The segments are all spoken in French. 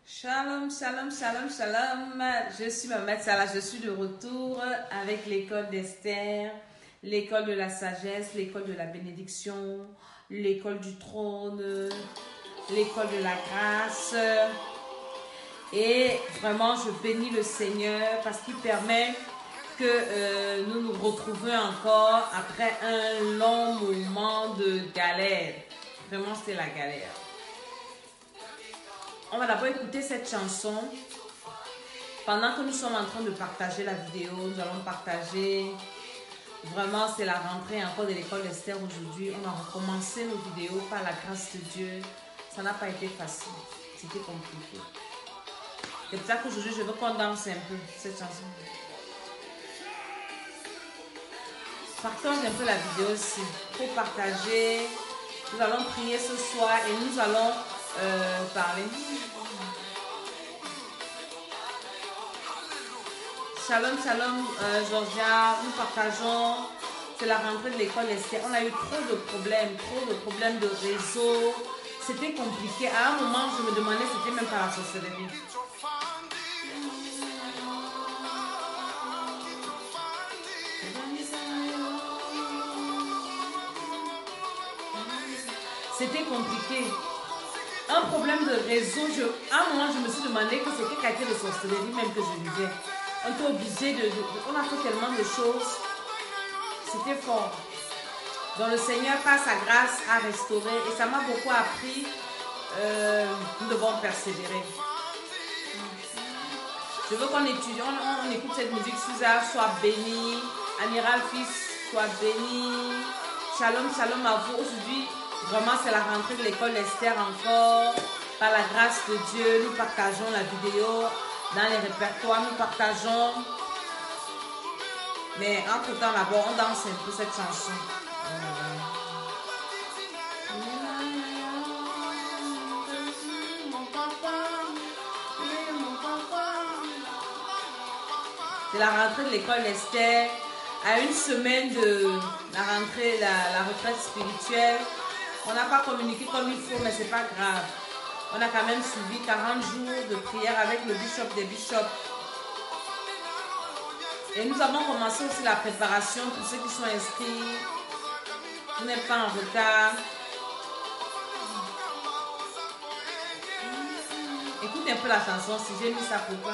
Shalom, shalom, shalom, shalom. Je suis Maman Salah, je suis de retour avec l'école d'Esther, l'école de la sagesse, l'école de la bénédiction, l'école du trône, l'école de la grâce. Et vraiment, je bénis le Seigneur parce qu'il permet que nous nous retrouvions encore après un long moment de galère. Vraiment, c'était la galère. On va d'abord écouter cette chanson. Pendant que nous sommes en train de partager la vidéo, nous allons partager. Vraiment, c'est la rentrée encore de l'école d'Esther aujourd'hui. On a recommencé nos vidéos par la grâce de Dieu. Ça n'a pas été facile. C'était compliqué. C'est pour ça qu'aujourd'hui, je veux qu'on danse un peu cette chanson. Partage un peu la vidéo aussi. Il faut partager. Nous allons prier ce soir et nous allons parler. Shalom, shalom, Georgia. Nous partageons. C'est la rentrée de l'école Esther. On a eu trop de problèmes de réseau. C'était compliqué. À un moment, je me demandais si c'était même pas la sorcellerie. C'était compliqué. Un problème de réseau. À un moment, je me suis demandé que c'était quelle était de sorcellerie même que je vivais. On était obligé on a fait tellement de choses. C'était fort. Donc le Seigneur, par sa grâce, a restauré. Et ça m'a beaucoup appris. Nous devons persévérer. Je veux qu'on étudie, on écoute cette musique. Suza, sois béni. Amiral Fils, sois béni. Shalom, shalom à vous. Aujourd'hui, vraiment, c'est la rentrée de l'école d'Esther encore. Par la grâce de Dieu, nous partageons la vidéo dans les répertoires, nous partageons. Mais entre-temps, d'abord, on danse un peu cette chanson. C'est la rentrée de l'école d'Esther. À une semaine de la rentrée, la retraite spirituelle. On n'a pas communiqué comme il faut, mais c'est pas grave. On a quand même suivi 40 jours de prière avec le bishop des bishops. Et nous avons commencé aussi la préparation pour ceux qui sont inscrits. Vous n'êtes pas en retard. Écoutez un peu la chanson si j'ai mis ça pour toi.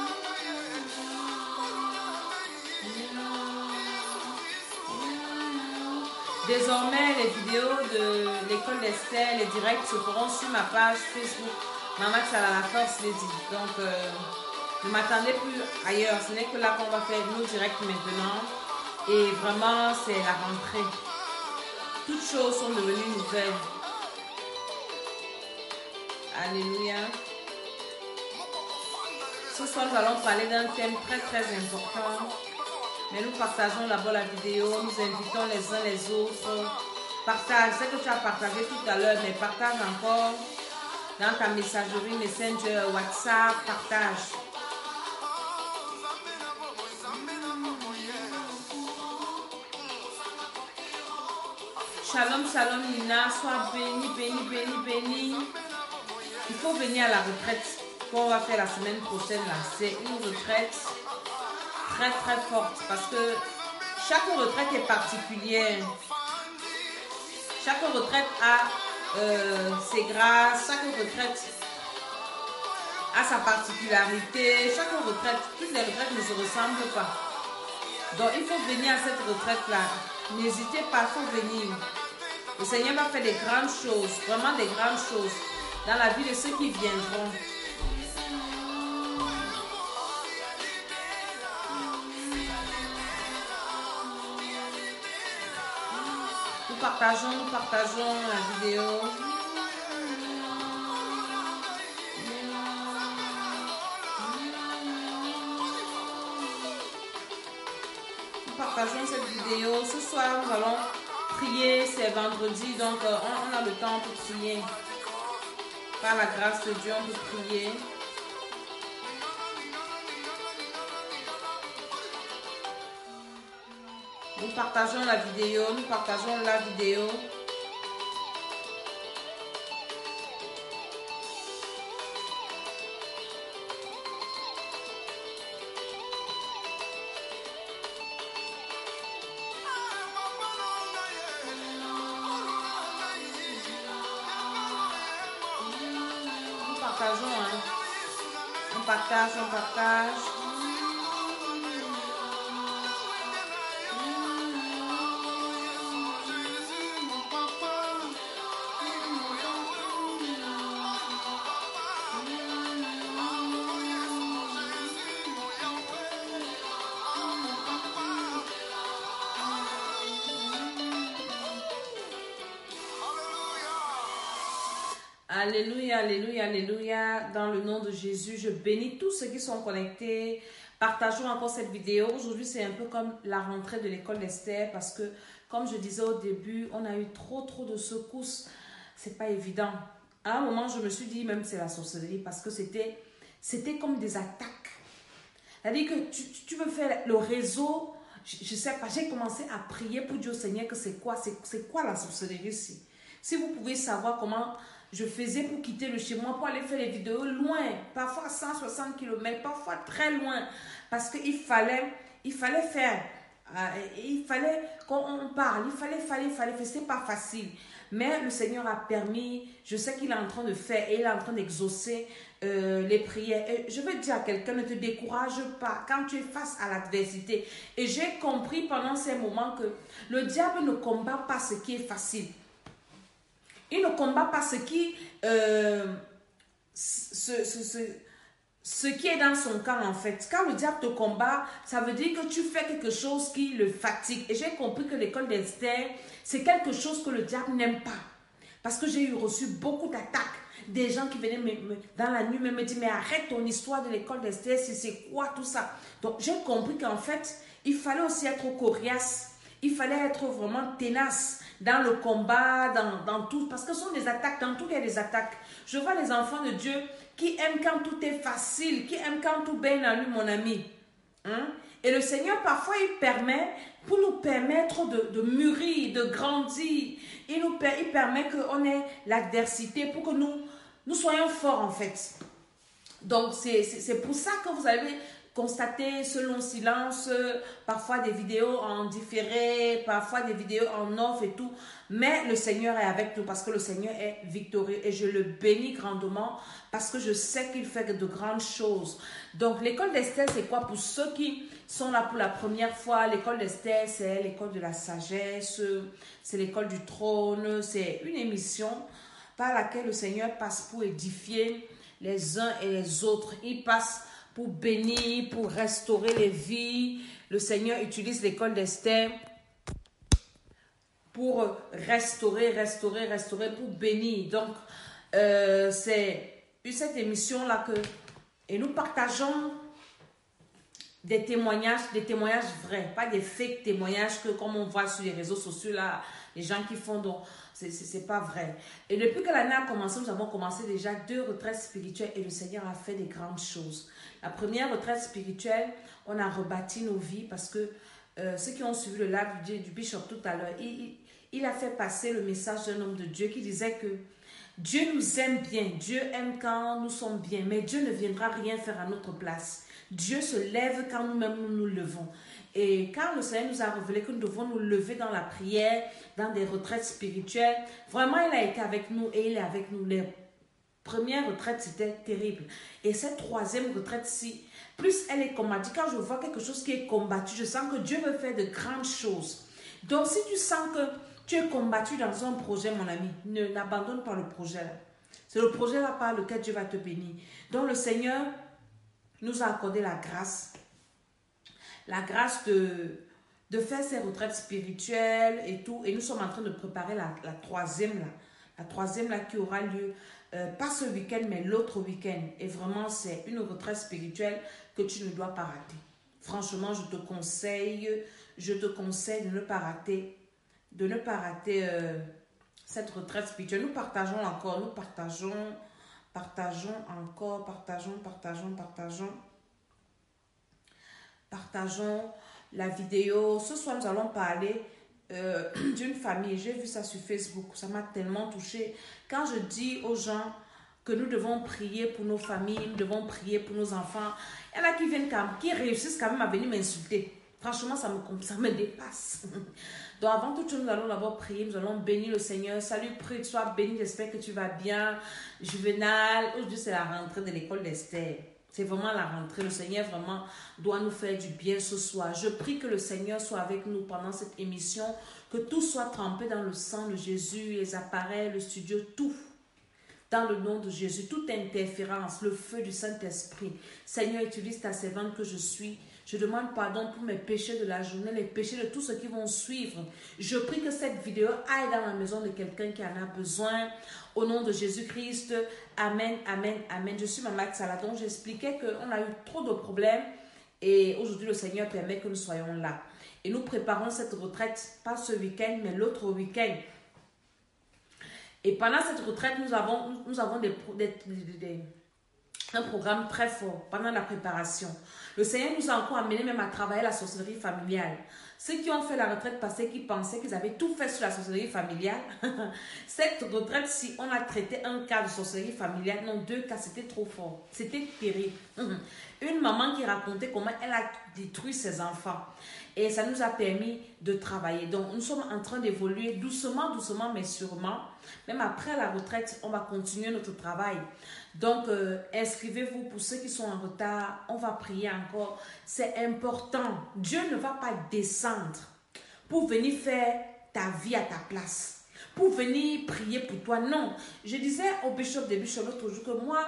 Désormais, les vidéos de l'école d'Esther, les directs se feront sur ma page Facebook. Maman Salah la force les dit. Donc, ne m'attendez plus ailleurs. Ce n'est que là qu'on va faire nos directs maintenant. Et vraiment, c'est la rentrée. Toutes choses sont devenues nouvelles. Alléluia. Ce soir, nous allons parler d'un thème très très important. Mais nous partageons d'abord la vidéo, nous invitons les uns les autres. Partage, c'est que tu as partagé tout à l'heure, mais partage encore dans ta messagerie, Messenger, WhatsApp, partage. Shalom, shalom Nina, sois béni, béni, béni, béni. Il faut venir à la retraite qu'on va faire la semaine prochaine là. C'est une retraite très très forte parce que chaque retraite est particulière. Chaque retraite a ses grâces, chaque retraite a sa particularité, chaque retraite, toutes les retraites ne se ressemblent pas. Donc il faut venir à cette retraite là. N'hésitez pas, il faut venir. Le Seigneur va faire des grandes choses, vraiment des grandes choses dans la vie de ceux qui viendront. Nous partageons la vidéo. Nous partageons cette vidéo. Ce soir, nous allons prier. C'est vendredi, donc on a le temps pour prier. Par la grâce de Dieu, on peut prier. Nous partageons la vidéo. partageons. Hein. On partage, on partage. Alléluia, alléluia, alléluia. Dans le nom de Jésus, je bénis tous ceux qui sont connectés. Partageons encore cette vidéo. Aujourd'hui, c'est un peu comme la rentrée de l'école d'Esther parce que, comme je disais au début, on a eu trop de secousses. C'est pas évident. À un moment, je me suis dit, même c'est la sorcellerie parce que c'était comme des attaques. C'est-à-dire que tu veux faire le réseau. Je sais pas, j'ai commencé à prier pour dire au Seigneur que c'est quoi la sorcellerie ici. Si vous pouvez savoir comment je faisais pour quitter le chez moi, pour aller faire les vidéos loin, parfois 160 km, parfois très loin, parce qu'il fallait faire, il fallait qu'on parle, il fallait, c'est pas facile. Mais le Seigneur a permis, je sais qu'il est en train de faire et il est en train d'exaucer les prières. Et je veux dire à quelqu'un, ne te décourage pas quand tu es face à l'adversité. Et j'ai compris pendant ces moments que le diable ne combat pas ce qui est facile. Il ne combat pas ce qui est dans son camp en fait. Quand le diable te combat, ça veut dire que tu fais quelque chose qui le fatigue. Et j'ai compris que l'école d'Esther, c'est quelque chose que le diable n'aime pas. Parce que j'ai reçu beaucoup d'attaques. Des gens qui venaient dans la nuit me dire, mais arrête ton histoire de l'école d'Esther, c'est quoi tout ça? Donc j'ai compris qu'en fait, il fallait aussi être coriace. Il fallait être vraiment ténace dans le combat, dans tout. Parce que ce sont des attaques, dans tout il y a des attaques. Je vois les enfants de Dieu qui aiment quand tout est facile, qui aiment quand tout baigne en lui, mon ami. Hein? Et le Seigneur, parfois, il permet, pour nous permettre de mûrir, de grandir. Il permet qu'on ait l'adversité pour que nous soyons forts, en fait. Donc, c'est pour ça que vous avez constater ce long silence, parfois des vidéos en différé, parfois des vidéos en off et tout. Mais le Seigneur est avec nous parce que le Seigneur est victorieux et je le bénis grandement parce que je sais qu'il fait de grandes choses. Donc l'école d'Esther, c'est quoi pour ceux qui sont là pour la première fois? L'école d'Esther, c'est l'école de la sagesse, c'est l'école du trône, c'est une émission par laquelle le Seigneur passe pour édifier les uns et les autres. Il passe pour bénir, pour restaurer les vies. Le Seigneur utilise l'école d'Esther pour restaurer, pour bénir. Donc, c'est cette émission-là et nous partageons des témoignages vrais, pas des fake témoignages que comme on voit sur les réseaux sociaux, là, les gens qui font donc, c'est pas vrai. Et depuis que l'année a commencé, nous avons commencé déjà 2 retraites spirituelles et le Seigneur a fait des grandes choses. La première retraite spirituelle, on a rebâti nos vies parce que ceux qui ont suivi le live du Bishop tout à l'heure, il a fait passer le message d'un homme de Dieu qui disait que Dieu nous aime bien, Dieu aime quand nous sommes bien, mais Dieu ne viendra rien faire à notre place. Dieu se lève quand nous-mêmes nous levons. Et quand le Seigneur nous a révélé que nous devons nous lever dans la prière, dans des retraites spirituelles, vraiment il a été avec nous et il est avec nous. Les premières retraites, c'était terrible. Et cette 3e retraite-ci, plus elle est combattue, quand je vois quelque chose qui est combattu, je sens que Dieu veut faire de grandes choses. Donc si tu sens que tu es combattu dans un projet, mon ami, n'abandonne pas le projet là. C'est le projet là par lequel Dieu va te bénir. Donc le Seigneur nous a accordé la grâce de faire ces retraites spirituelles et tout. Et nous sommes en train de préparer la 3e là. La 3e là qui aura lieu, pas ce week-end, mais l'autre week-end. Et vraiment, c'est une retraite spirituelle que tu ne dois pas rater. Franchement, je te conseille de ne pas rater, cette retraite spirituelle. Nous partageons encore, partageons la vidéo. Ce soir, nous allons parler d'une famille. J'ai vu ça sur Facebook. Ça m'a tellement touchée. Quand je dis aux gens que nous devons prier pour nos familles, nous devons prier pour nos enfants, il y en a qui réussissent quand même à venir m'insulter. Franchement, ça me dépasse. Donc, avant toute chose, nous allons d'abord prier. Nous allons bénir le Seigneur. Salut, prie, sois béni. J'espère que tu vas bien. Juvenal, aujourd'hui, c'est la rentrée de l'école d'Esther. C'est vraiment la rentrée. Le Seigneur vraiment doit nous faire du bien ce soir. Je prie que le Seigneur soit avec nous pendant cette émission. Que tout soit trempé dans le sang de Jésus, les appareils, le studio, tout. Dans le nom de Jésus, toute interférence, le feu du Saint-Esprit. Seigneur, utilise ta servante que je suis. Je demande pardon pour mes péchés de la journée, les péchés de tous ceux qui vont suivre. Je prie que cette vidéo aille dans la maison de quelqu'un qui en a besoin. Au nom de Jésus-Christ, Amen, Amen, Amen. Je suis Maman Saladon. J'expliquais qu'on a eu trop de problèmes et aujourd'hui le Seigneur permet que nous soyons là. Et nous préparons cette retraite, pas ce week-end, mais l'autre week-end. Et pendant cette retraite, nous avons un programme très fort pendant la préparation. Le Seigneur nous a encore amené même à travailler la sorcellerie familiale. Ceux qui ont fait la retraite passée, qui pensaient qu'ils avaient tout fait sur la sorcellerie familiale, cette retraite-ci, on a traité un cas de sorcellerie familiale, non, 2 cas, c'était trop fort. C'était terrible. Une maman qui racontait comment elle a détruit ses enfants. Et ça nous a permis de travailler. Donc, nous sommes en train d'évoluer doucement, doucement, mais sûrement. Même après la retraite, on va continuer notre travail. Donc, inscrivez-vous pour ceux qui sont en retard. On va prier encore. C'est important. Dieu ne va pas descendre pour venir faire ta vie à ta place. Pour venir prier pour toi. Non. Je disais au bishop de Bishop l'autre jour que moi,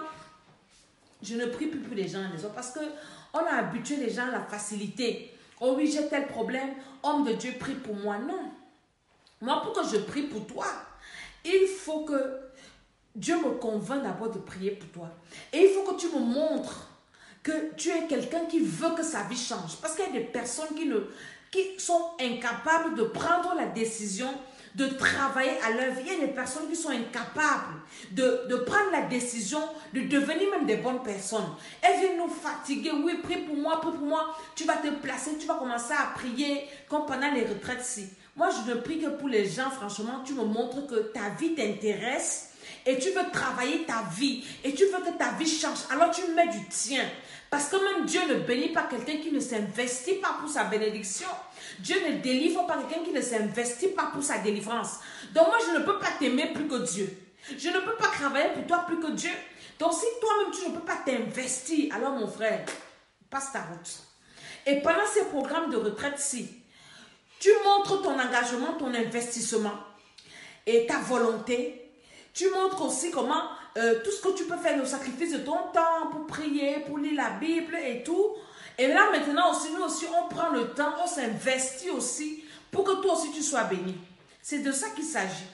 je ne prie plus pour les gens les autres parce qu'on a habitué les gens à la facilité. Oh oui, j'ai tel problème. Homme de Dieu, prie pour moi. Non. Moi, pour que je prie pour toi, il faut que Dieu me convainc d'abord de prier pour toi. Et il faut que tu me montres que tu es quelqu'un qui veut que sa vie change. Parce qu'il y a des personnes qui sont incapables de prendre la décision de travailler à leur vie. Il y a des personnes qui sont incapables de prendre la décision de devenir même des bonnes personnes. Elles viennent nous fatiguer. Oui, prie pour moi, prie pour moi. Tu vas te placer, tu vas commencer à prier comme pendant les retraites-ci. Moi, je ne prie que pour les gens, franchement, tu me montres que ta vie t'intéresse et tu veux travailler ta vie et tu veux que ta vie change. Alors, tu mets du tien. Parce que même Dieu ne bénit pas quelqu'un qui ne s'investit pas pour sa bénédiction. Dieu ne délivre pas quelqu'un qui ne s'investit pas pour sa délivrance. Donc moi, je ne peux pas t'aimer plus que Dieu. Je ne peux pas travailler pour toi plus que Dieu. Donc si toi-même, tu ne peux pas t'investir, alors mon frère, passe ta route. Et pendant ces programmes de retraite-ci, tu montres ton engagement, ton investissement et ta volonté. Tu montres aussi comment tout ce que tu peux faire, le sacrifice de ton temps pour prier, pour lire la Bible et tout. Et là maintenant aussi, nous aussi, on prend le temps, on s'investit aussi pour que toi aussi tu sois béni. C'est de ça qu'il s'agit.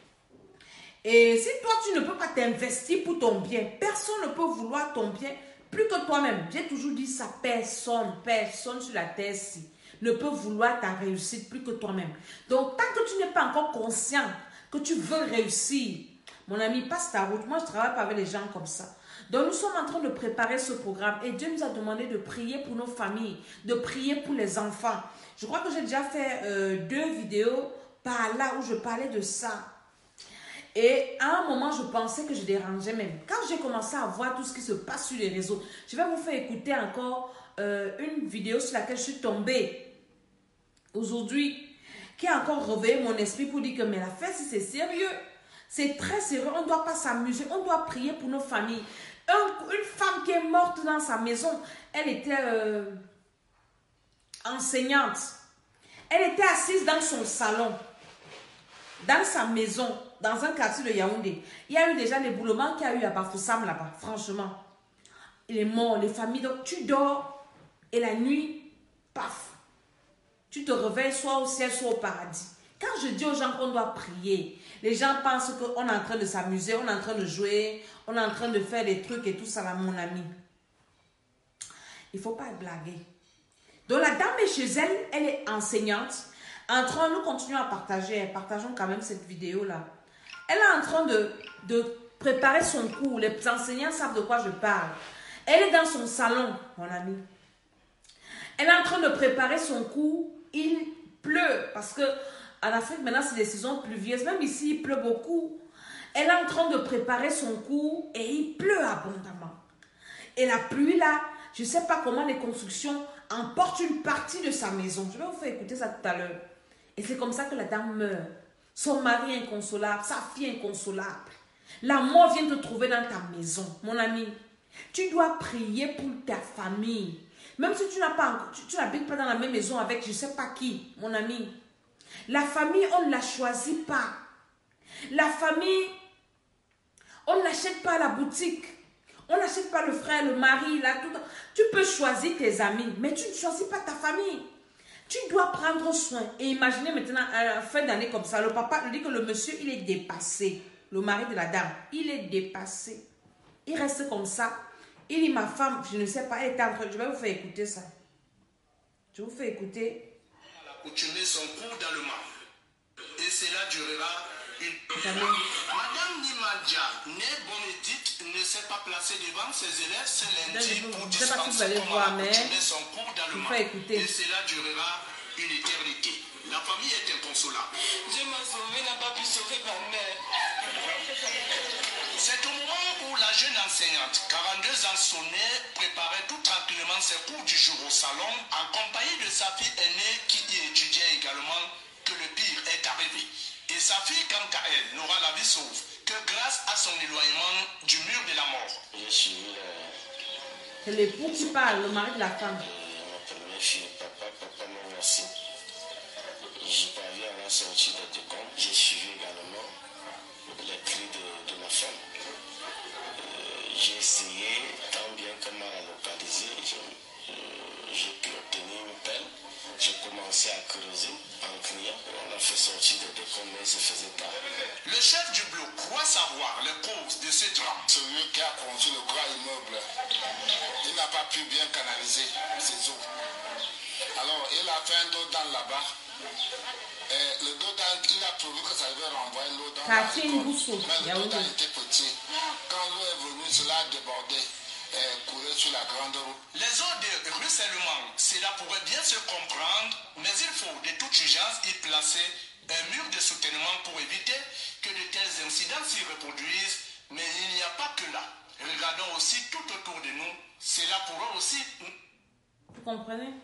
Et si toi tu ne peux pas t'investir pour ton bien, personne ne peut vouloir ton bien plus que toi-même. J'ai toujours dit ça, personne sur la terre-ci ne peut vouloir ta réussite plus que toi-même. Donc tant que tu n'es pas encore conscient que tu veux réussir, mon ami, passe ta route. Moi, je ne travaille pas avec les gens comme ça. Donc, nous sommes en train de préparer ce programme et Dieu nous a demandé de prier pour nos familles, de prier pour les enfants. Je crois que j'ai déjà fait 2 vidéos par là où je parlais de ça. Et à un moment, je pensais que je dérangeais même. Quand j'ai commencé à voir tout ce qui se passe sur les réseaux, je vais vous faire écouter encore une vidéo sur laquelle je suis tombée aujourd'hui, qui a encore réveillé mon esprit pour dire que mais l'affaire, si c'est sérieux. C'est très sérieux, on ne doit pas s'amuser, on doit prier pour nos familles. Une femme qui est morte dans sa maison, elle était enseignante. Elle était assise dans son salon, dans sa maison, dans un quartier de Yaoundé. Il y a eu déjà l'éboulement qu'il y a eu à Bafoussam là-bas, franchement. Il est mort, les familles, donc tu dors et la nuit, paf, tu te réveilles soit au ciel, soit au paradis. Quand je dis aux gens qu'on doit prier, les gens pensent qu'on est en train de s'amuser, on est en train de jouer, on est en train de faire des trucs et tout ça là, mon ami. Il ne faut pas blaguer. Donc la dame est chez elle, elle est enseignante. En train, nous continuons à partager, partageons quand même cette vidéo-là. Elle est en train de préparer son cours. Les enseignants savent de quoi je parle. Elle est dans son salon, mon ami. Elle est en train de préparer son cours. Il pleut parce que en Afrique, maintenant, c'est des saisons pluvieuses. Même ici, il pleut beaucoup. Elle est en train de préparer son cours et il pleut abondamment. Et la pluie, là, je ne sais pas comment les constructions emporte une partie de sa maison. Je vais vous faire écouter ça tout à l'heure. Et c'est comme ça que la dame meurt. Son mari inconsolable, sa fille inconsolable. La mort vient te trouver dans ta maison, mon ami. Tu dois prier pour ta famille. Même si tu n'habites pas dans la même maison avec je ne sais pas qui, mon ami. La famille, on ne la choisit pas. La famille, on ne l'achète pas à la boutique. On n'achète pas le frère, le mari, là, tout. Tu peux choisir tes amis, mais tu ne choisis pas ta famille. Tu dois prendre soin. Et imaginez maintenant, à la fin d'année comme ça, le papa lui dit que le monsieur, il est dépassé. Le mari de la dame, il est dépassé. Il reste comme ça. Il dit, ma femme, je ne sais pas, elle est en train. Je vais vous faire écouter ça. Je vous fais écouter. Accoutumer son cours dans le mal. Et cela durera une... Madame Nimadja, née Bonedite, ne s'est pas placée devant ses élèves ce lundi pour dispenser son cours dans le mal. Et cela durera une éternité. La famille est inconsolable. Dieu m'a sauvé, n'a pas pu sauver ma mère. C'est au moment où la jeune enseignante, 42 ans sonnée, préparait tout tranquillement ses cours du jour au salon, en compagnie de sa fille aînée qui y étudiait également, que le pire est arrivé. Et sa fille, quant à elle, n'aura la vie sauve que grâce à son éloignement du mur de la mort. J'ai suivi c'est l'époux qui parle, le mari de la femme. Ma première fille, papa, merci. J'ai pas vu à la sortie de Tecom. J'ai suivi également les cris de ma femme. J'ai essayé, tant bien que mal à localiser. J'ai pu obtenir une pelle. J'ai commencé à creuser en criant. On a fait sortir de Tecom, mais ça faisait tard. Le chef du bloc croit savoir les causes de ce drame. Celui qui a construit le grand immeuble, il n'a pas pu bien canaliser ses eaux. Alors, il a fait un dos dans là-bas. Le dos dans, il a trouvé que ça devait renvoyer l'eau dans la récolte. Mais le dos était petit. Quand l'eau est venue, cela a débordé, coulé sur la grande route. Les eaux de ruissellement, cela pourrait bien se comprendre, mais il faut de toute urgence y placer un mur de soutènement pour éviter que de tels incidents s'y reproduisent. Mais il n'y a pas que là. Regardons aussi tout autour de nous. Cela pourrait aussi... Vous comprenez?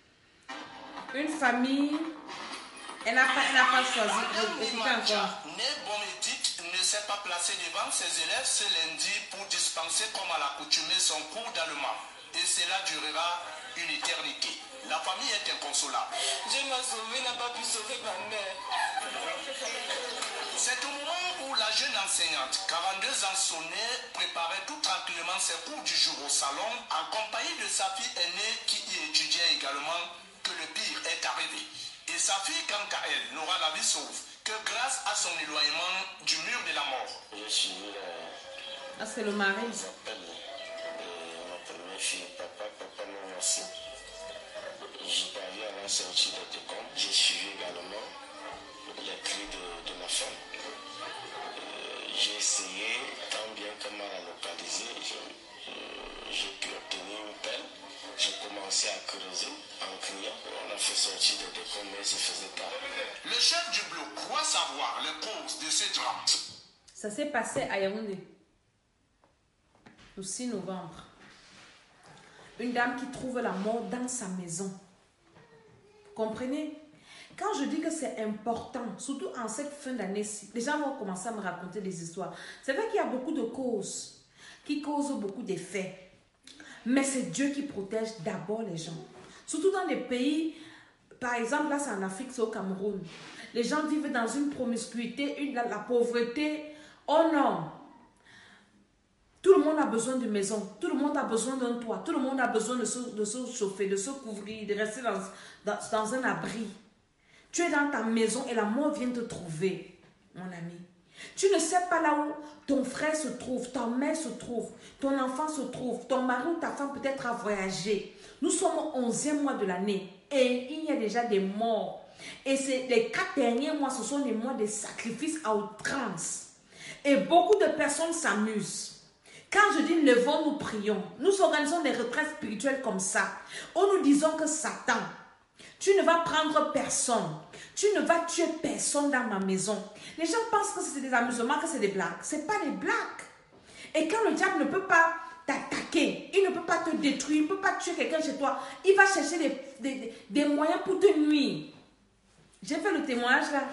Une famille, elle n'a pas choisi. Écoutez encore. Née Bonedite ne s'est pas placée devant ses élèves ce lundi pour dispenser comme à l'accoutumée son cours dans le mal. Et cela durera une éternité. La famille est inconsolable. Dieu m'a sauvé, n'a pas pu sauver ma mère. C'est au moment où la jeune enseignante, 42 ans sonnée, préparait tout tranquillement ses cours du jour au salon, en compagnie de sa fille aînée qui y étudiait également, que le pire est arrivé. Et sa fille, quant à elle, n'aura la vie sauve que grâce à son éloignement du mur de la mort. Je suis c'est le mari. J'appelle ma première fille, papa, merci. J'ai pas vu à la sortie de Tecom. J'ai suivi également les cris de ma femme. J'ai essayé, tant bien que mal à localiser. J'ai pu obtenir une pelle. J'ai commencé à creuser en criant. On a fait sortir de Tecom, mais ça faisait tard. Le chef du bloc croit savoir les causes de ce drame. Ça s'est passé à Yaoundé, le 6 novembre. Une dame qui trouve la mort dans sa maison. Vous comprenez? Quand je dis que c'est important, surtout en cette fin d'année-ci, les gens vont commencer à me raconter des histoires. C'est vrai qu'il y a beaucoup de causes qui causent beaucoup d'effets. Mais c'est Dieu qui protège d'abord les gens. Surtout dans les pays, par exemple, là c'est en Afrique, c'est au Cameroun. Les gens vivent dans une promiscuité, la pauvreté. Oh non! Tout le monde a besoin de maison, tout le monde a besoin d'un toit, tout le monde a besoin de se chauffer, de se couvrir, de rester dans un abri. Tu es dans ta maison et la mort vient te trouver, mon ami. Tu ne sais pas là où ton frère se trouve, ta mère se trouve, ton enfant se trouve, ton mari ou ta femme peut-être a voyagé. Nous sommes au 11e mois de l'année et il y a déjà des morts. Et les 4 derniers mois, ce sont des mois de sacrifices à outrance. Et beaucoup de personnes s'amusent. Quand je dis levons, nous prions, nous organisons des retraites spirituelles comme ça, où nous disons que Satan, tu ne vas prendre personne, tu ne vas tuer personne dans ma maison. Les gens pensent que c'est des amusements, que c'est des blagues. Ce n'est pas des blagues. Et quand le diable ne peut pas t'attaquer, il ne peut pas te détruire, il ne peut pas tuer quelqu'un chez toi. Il va chercher des moyens pour te nuire. J'ai fait le témoignage là,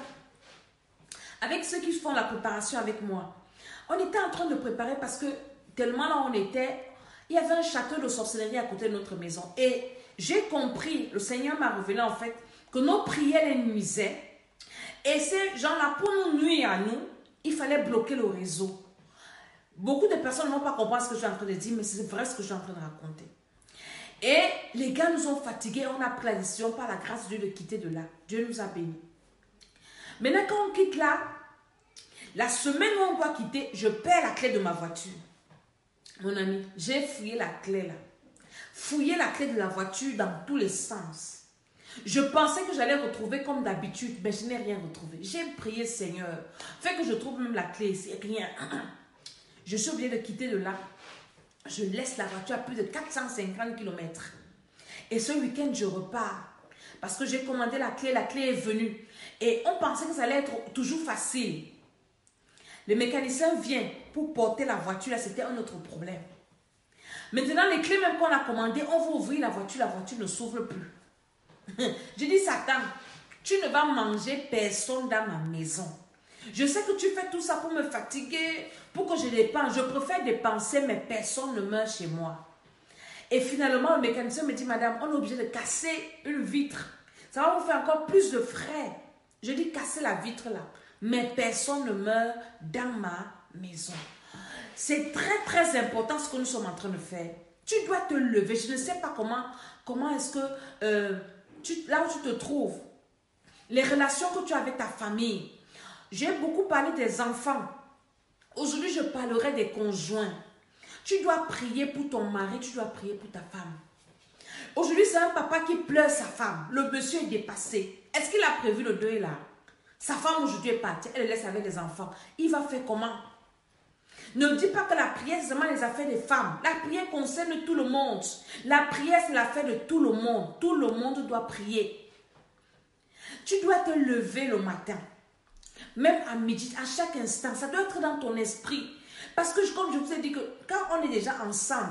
avec ceux qui font la préparation avec moi. On était en train de préparer parce que tellement là on était, il y avait un château de sorcellerie à côté de notre maison. Et j'ai compris, le Seigneur m'a révélé en fait, que nos prières les nuisaient. Et ces gens-là, pour nous nuire à nous, il fallait bloquer le réseau. Beaucoup de personnes ne vont pas comprendre ce que je suis en train de dire, mais c'est vrai ce que je suis en train de raconter. Et les gars nous ont fatigués, on a pris la décision par la grâce de Dieu de quitter de là. Dieu nous a bénis. Maintenant, quand on quitte là, la semaine où on doit quitter, je perds la clé de ma voiture. Mon ami, j'ai fouillé la clé là. Fouillé la clé de la voiture dans tous les sens. Je pensais que j'allais retrouver comme d'habitude, mais je n'ai rien retrouvé. J'ai prié, Seigneur, fais que je trouve même la clé, c'est rien. Je suis obligée de quitter de là. Je laisse la voiture à plus de 450 km. Et ce week-end, je repars. Parce que j'ai commandé la clé est venue. Et on pensait que ça allait être toujours facile. Le mécanicien vient pour porter la voiture, là, c'était un autre problème. Maintenant, les clés même qu'on a commandées, on va ouvrir la voiture ne s'ouvre plus. Je dis, Satan, tu ne vas manger personne dans ma maison. Je sais que tu fais tout ça pour me fatiguer, pour que je dépense. Je préfère dépenser, mais personne ne meurt chez moi. Et finalement, le mécanicien me dit, madame, on est obligé de casser une vitre. Ça va vous faire encore plus de frais. Je dis, casser la vitre là. Mais personne ne meurt dans ma maison. C'est très très important ce que nous sommes en train de faire. Tu dois te lever. Je ne sais pas comment est-ce que, là où tu te trouves, les relations que tu as avec ta famille. J'ai beaucoup parlé des enfants. Aujourd'hui, je parlerai des conjoints. Tu dois prier pour ton mari, tu dois prier pour ta femme. Aujourd'hui, c'est un papa qui pleure sa femme. Le monsieur est dépassé. Est-ce qu'il a prévu le deuil là? Sa femme aujourd'hui est partie, elle le laisse avec les enfants. Il va faire comment? Ne dis pas que la prière, c'est seulement les affaires des femmes. La prière concerne tout le monde. La prière, c'est l'affaire de tout le monde. Tout le monde doit prier. Tu dois te lever le matin. Même à midi, à chaque instant. Ça doit être dans ton esprit. Parce que, comme je vous ai dit, que quand on est déjà ensemble,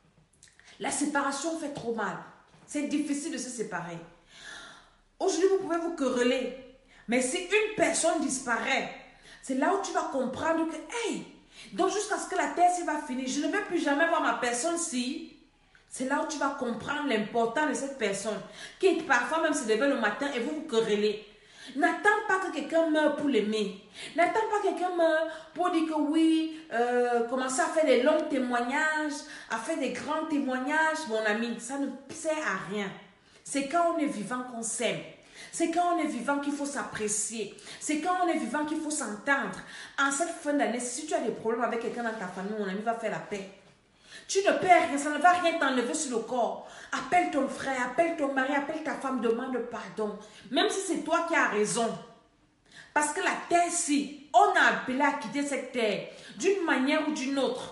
la séparation fait trop mal. C'est difficile de se séparer. Aujourd'hui, vous pouvez vous quereller. Mais si une personne disparaît, c'est là où tu vas comprendre que, hey, donc jusqu'à ce que la terre va finir, je ne vais plus jamais voir ma personne si. C'est là où tu vas comprendre l'importance de cette personne. Qui parfois même se lever le matin et vous vous querellez. N'attends pas que quelqu'un meure pour l'aimer. N'attends pas que quelqu'un meure pour dire que oui, commencer à faire des longs témoignages, à faire des grands témoignages. Mon ami, ça ne sert à rien. C'est quand on est vivant qu'on s'aime. C'est quand on est vivant qu'il faut s'apprécier. C'est quand on est vivant qu'il faut s'entendre. En cette fin d'année, si tu as des problèmes avec quelqu'un dans ta famille, mon ami va faire la paix. Tu ne perds rien, ça ne va rien t'enlever sur le corps. Appelle ton frère, appelle ton mari, appelle ta femme, demande pardon. Même si c'est toi qui as raison. Parce que la terre, si on a appelé à quitter cette terre d'une manière ou d'une autre.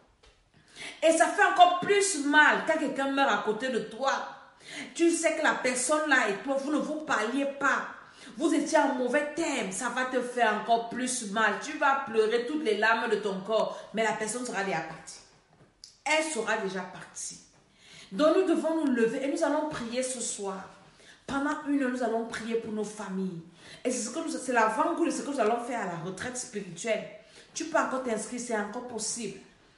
Et ça fait encore plus mal quand quelqu'un meurt à côté de toi. Tu sais que la personne là et toi, vous ne vous parliez pas. Vous étiez en mauvais terme. Ça va te faire encore plus mal. Tu vas pleurer toutes les larmes de ton corps. Mais la personne sera déjà partie. Elle sera déjà partie. Donc nous devons nous lever et nous allons prier ce soir. Pendant une heure, nous allons prier pour nos familles. Et c'est l'avant-goût de ce que nous allons faire à la retraite spirituelle. Tu peux encore t'inscrire, c'est encore possible.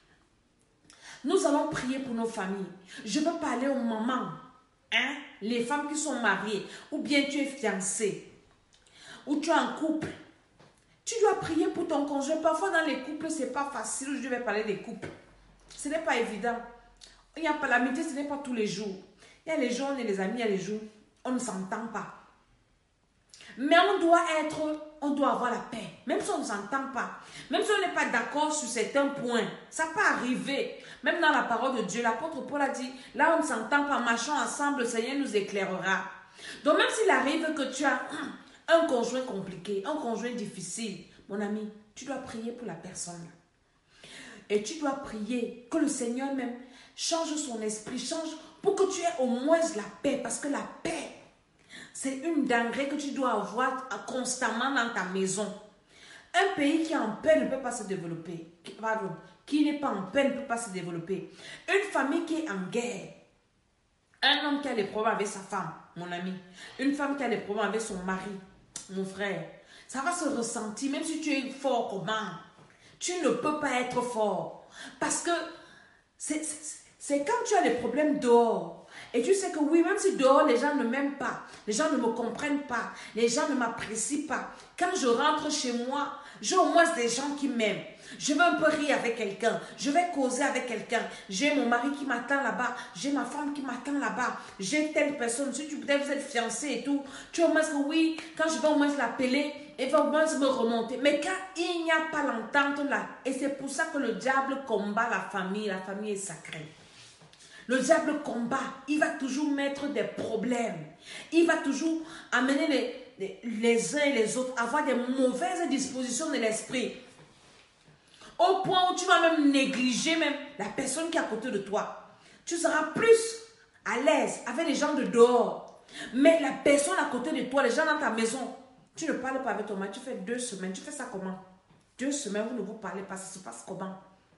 Nous allons prier pour nos familles. Je veux parler aux mamans. Hein? Les femmes qui sont mariées. Ou bien tu es fiancée. Ou tu es en couple. Tu dois prier pour ton conjoint. Parfois dans les couples, ce n'est pas facile. Je vais parler des couples. Ce n'est pas évident. Il n'y a pas l'amitié, ce n'est pas tous les jours. Il y a les jours, on est les amis, il y a les jours, on ne s'entend pas. Mais on doit avoir la paix. Même si on ne s'entend pas. Même si on n'est pas d'accord sur certains points. Ça peut arriver. Même dans la parole de Dieu, l'apôtre Paul a dit, là on ne s'entend pas, marchons ensemble, le Seigneur nous éclairera. Donc même s'il arrive que tu as un conjoint compliqué, un conjoint difficile, mon ami, tu dois prier pour la personne. Et tu dois prier que le Seigneur même change son esprit, change pour que tu aies au moins la paix. Parce que la paix, c'est une denrée que tu dois avoir constamment dans ta maison. Un pays qui est en paix ne peut pas se développer. Pardon. qui n'est pas en paix ne peut pas se développer. Une famille qui est en guerre. Un homme qui a des problèmes avec sa femme, mon ami. Une femme qui a des problèmes avec son mari, mon frère. Ça va se ressentir, même si tu es fort comment. Tu ne peux pas être fort. Parce que c'est quand tu as des problèmes dehors. Et tu sais que oui, même si dehors, les gens ne m'aiment pas, les gens ne me comprennent pas, les gens ne m'apprécient pas. Quand je rentre chez moi, j'ai au moins des gens qui m'aiment. Je vais un peu rire avec quelqu'un, je vais causer avec quelqu'un. J'ai mon mari qui m'attend là-bas, j'ai ma femme qui m'attend là-bas, j'ai telle personne. Si peut-être vous êtes fiancé et tout, tu as au moins que oui, quand je vais au moins l'appeler, elle va au moins me remonter. Mais quand il n'y a pas l'entente là, et c'est pour ça que le diable combat la famille est sacrée. Le diable combat, il va toujours mettre des problèmes. Il va toujours amener les uns et les autres à avoir des mauvaises dispositions de l'esprit. Au point où tu vas même négliger même la personne qui est à côté de toi. Tu seras plus à l'aise avec les gens de dehors. Mais la personne à côté de toi, les gens dans ta maison, tu ne parles pas avec ton mari. Tu fais 2 semaines. Tu fais ça comment? 2 semaines, vous ne vous parlez pas. Ça se passe comment?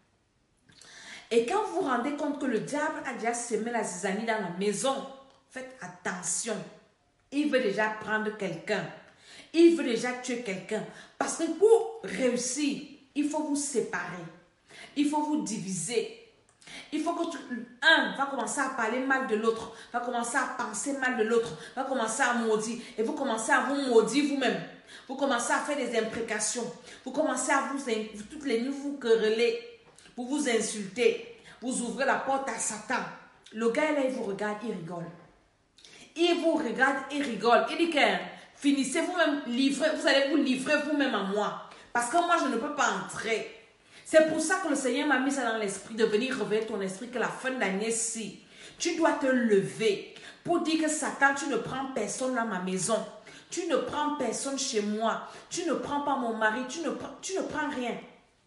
Et quand vous vous rendez compte que le diable a déjà semé la zizanie dans la maison, faites attention. Il veut déjà prendre quelqu'un. Il veut déjà tuer quelqu'un. Parce que pour réussir, il faut vous séparer. Il faut vous diviser. Il faut que un va commencer à parler mal de l'autre, va commencer à penser mal de l'autre, va commencer à maudire. Et vous commencez à vous maudire vous-même. Vous commencez à faire des imprécations. Vous commencez à toutes les nuits vous quereller. Vous vous insultez, vous ouvrez la porte à Satan. Le gars là, il vous regarde, il rigole. Il vous regarde, il rigole. Il dit que finissez vous-même, vous allez vous livrer vous-même à moi. Parce que moi, je ne peux pas entrer. C'est pour ça que le Seigneur m'a mis ça dans l'esprit, de venir réveiller ton esprit que la fin d'année-ci, tu dois te lever pour dire que Satan, tu ne prends personne dans ma maison. Tu ne prends personne chez moi. Tu ne prends pas mon mari. Tu ne prends rien.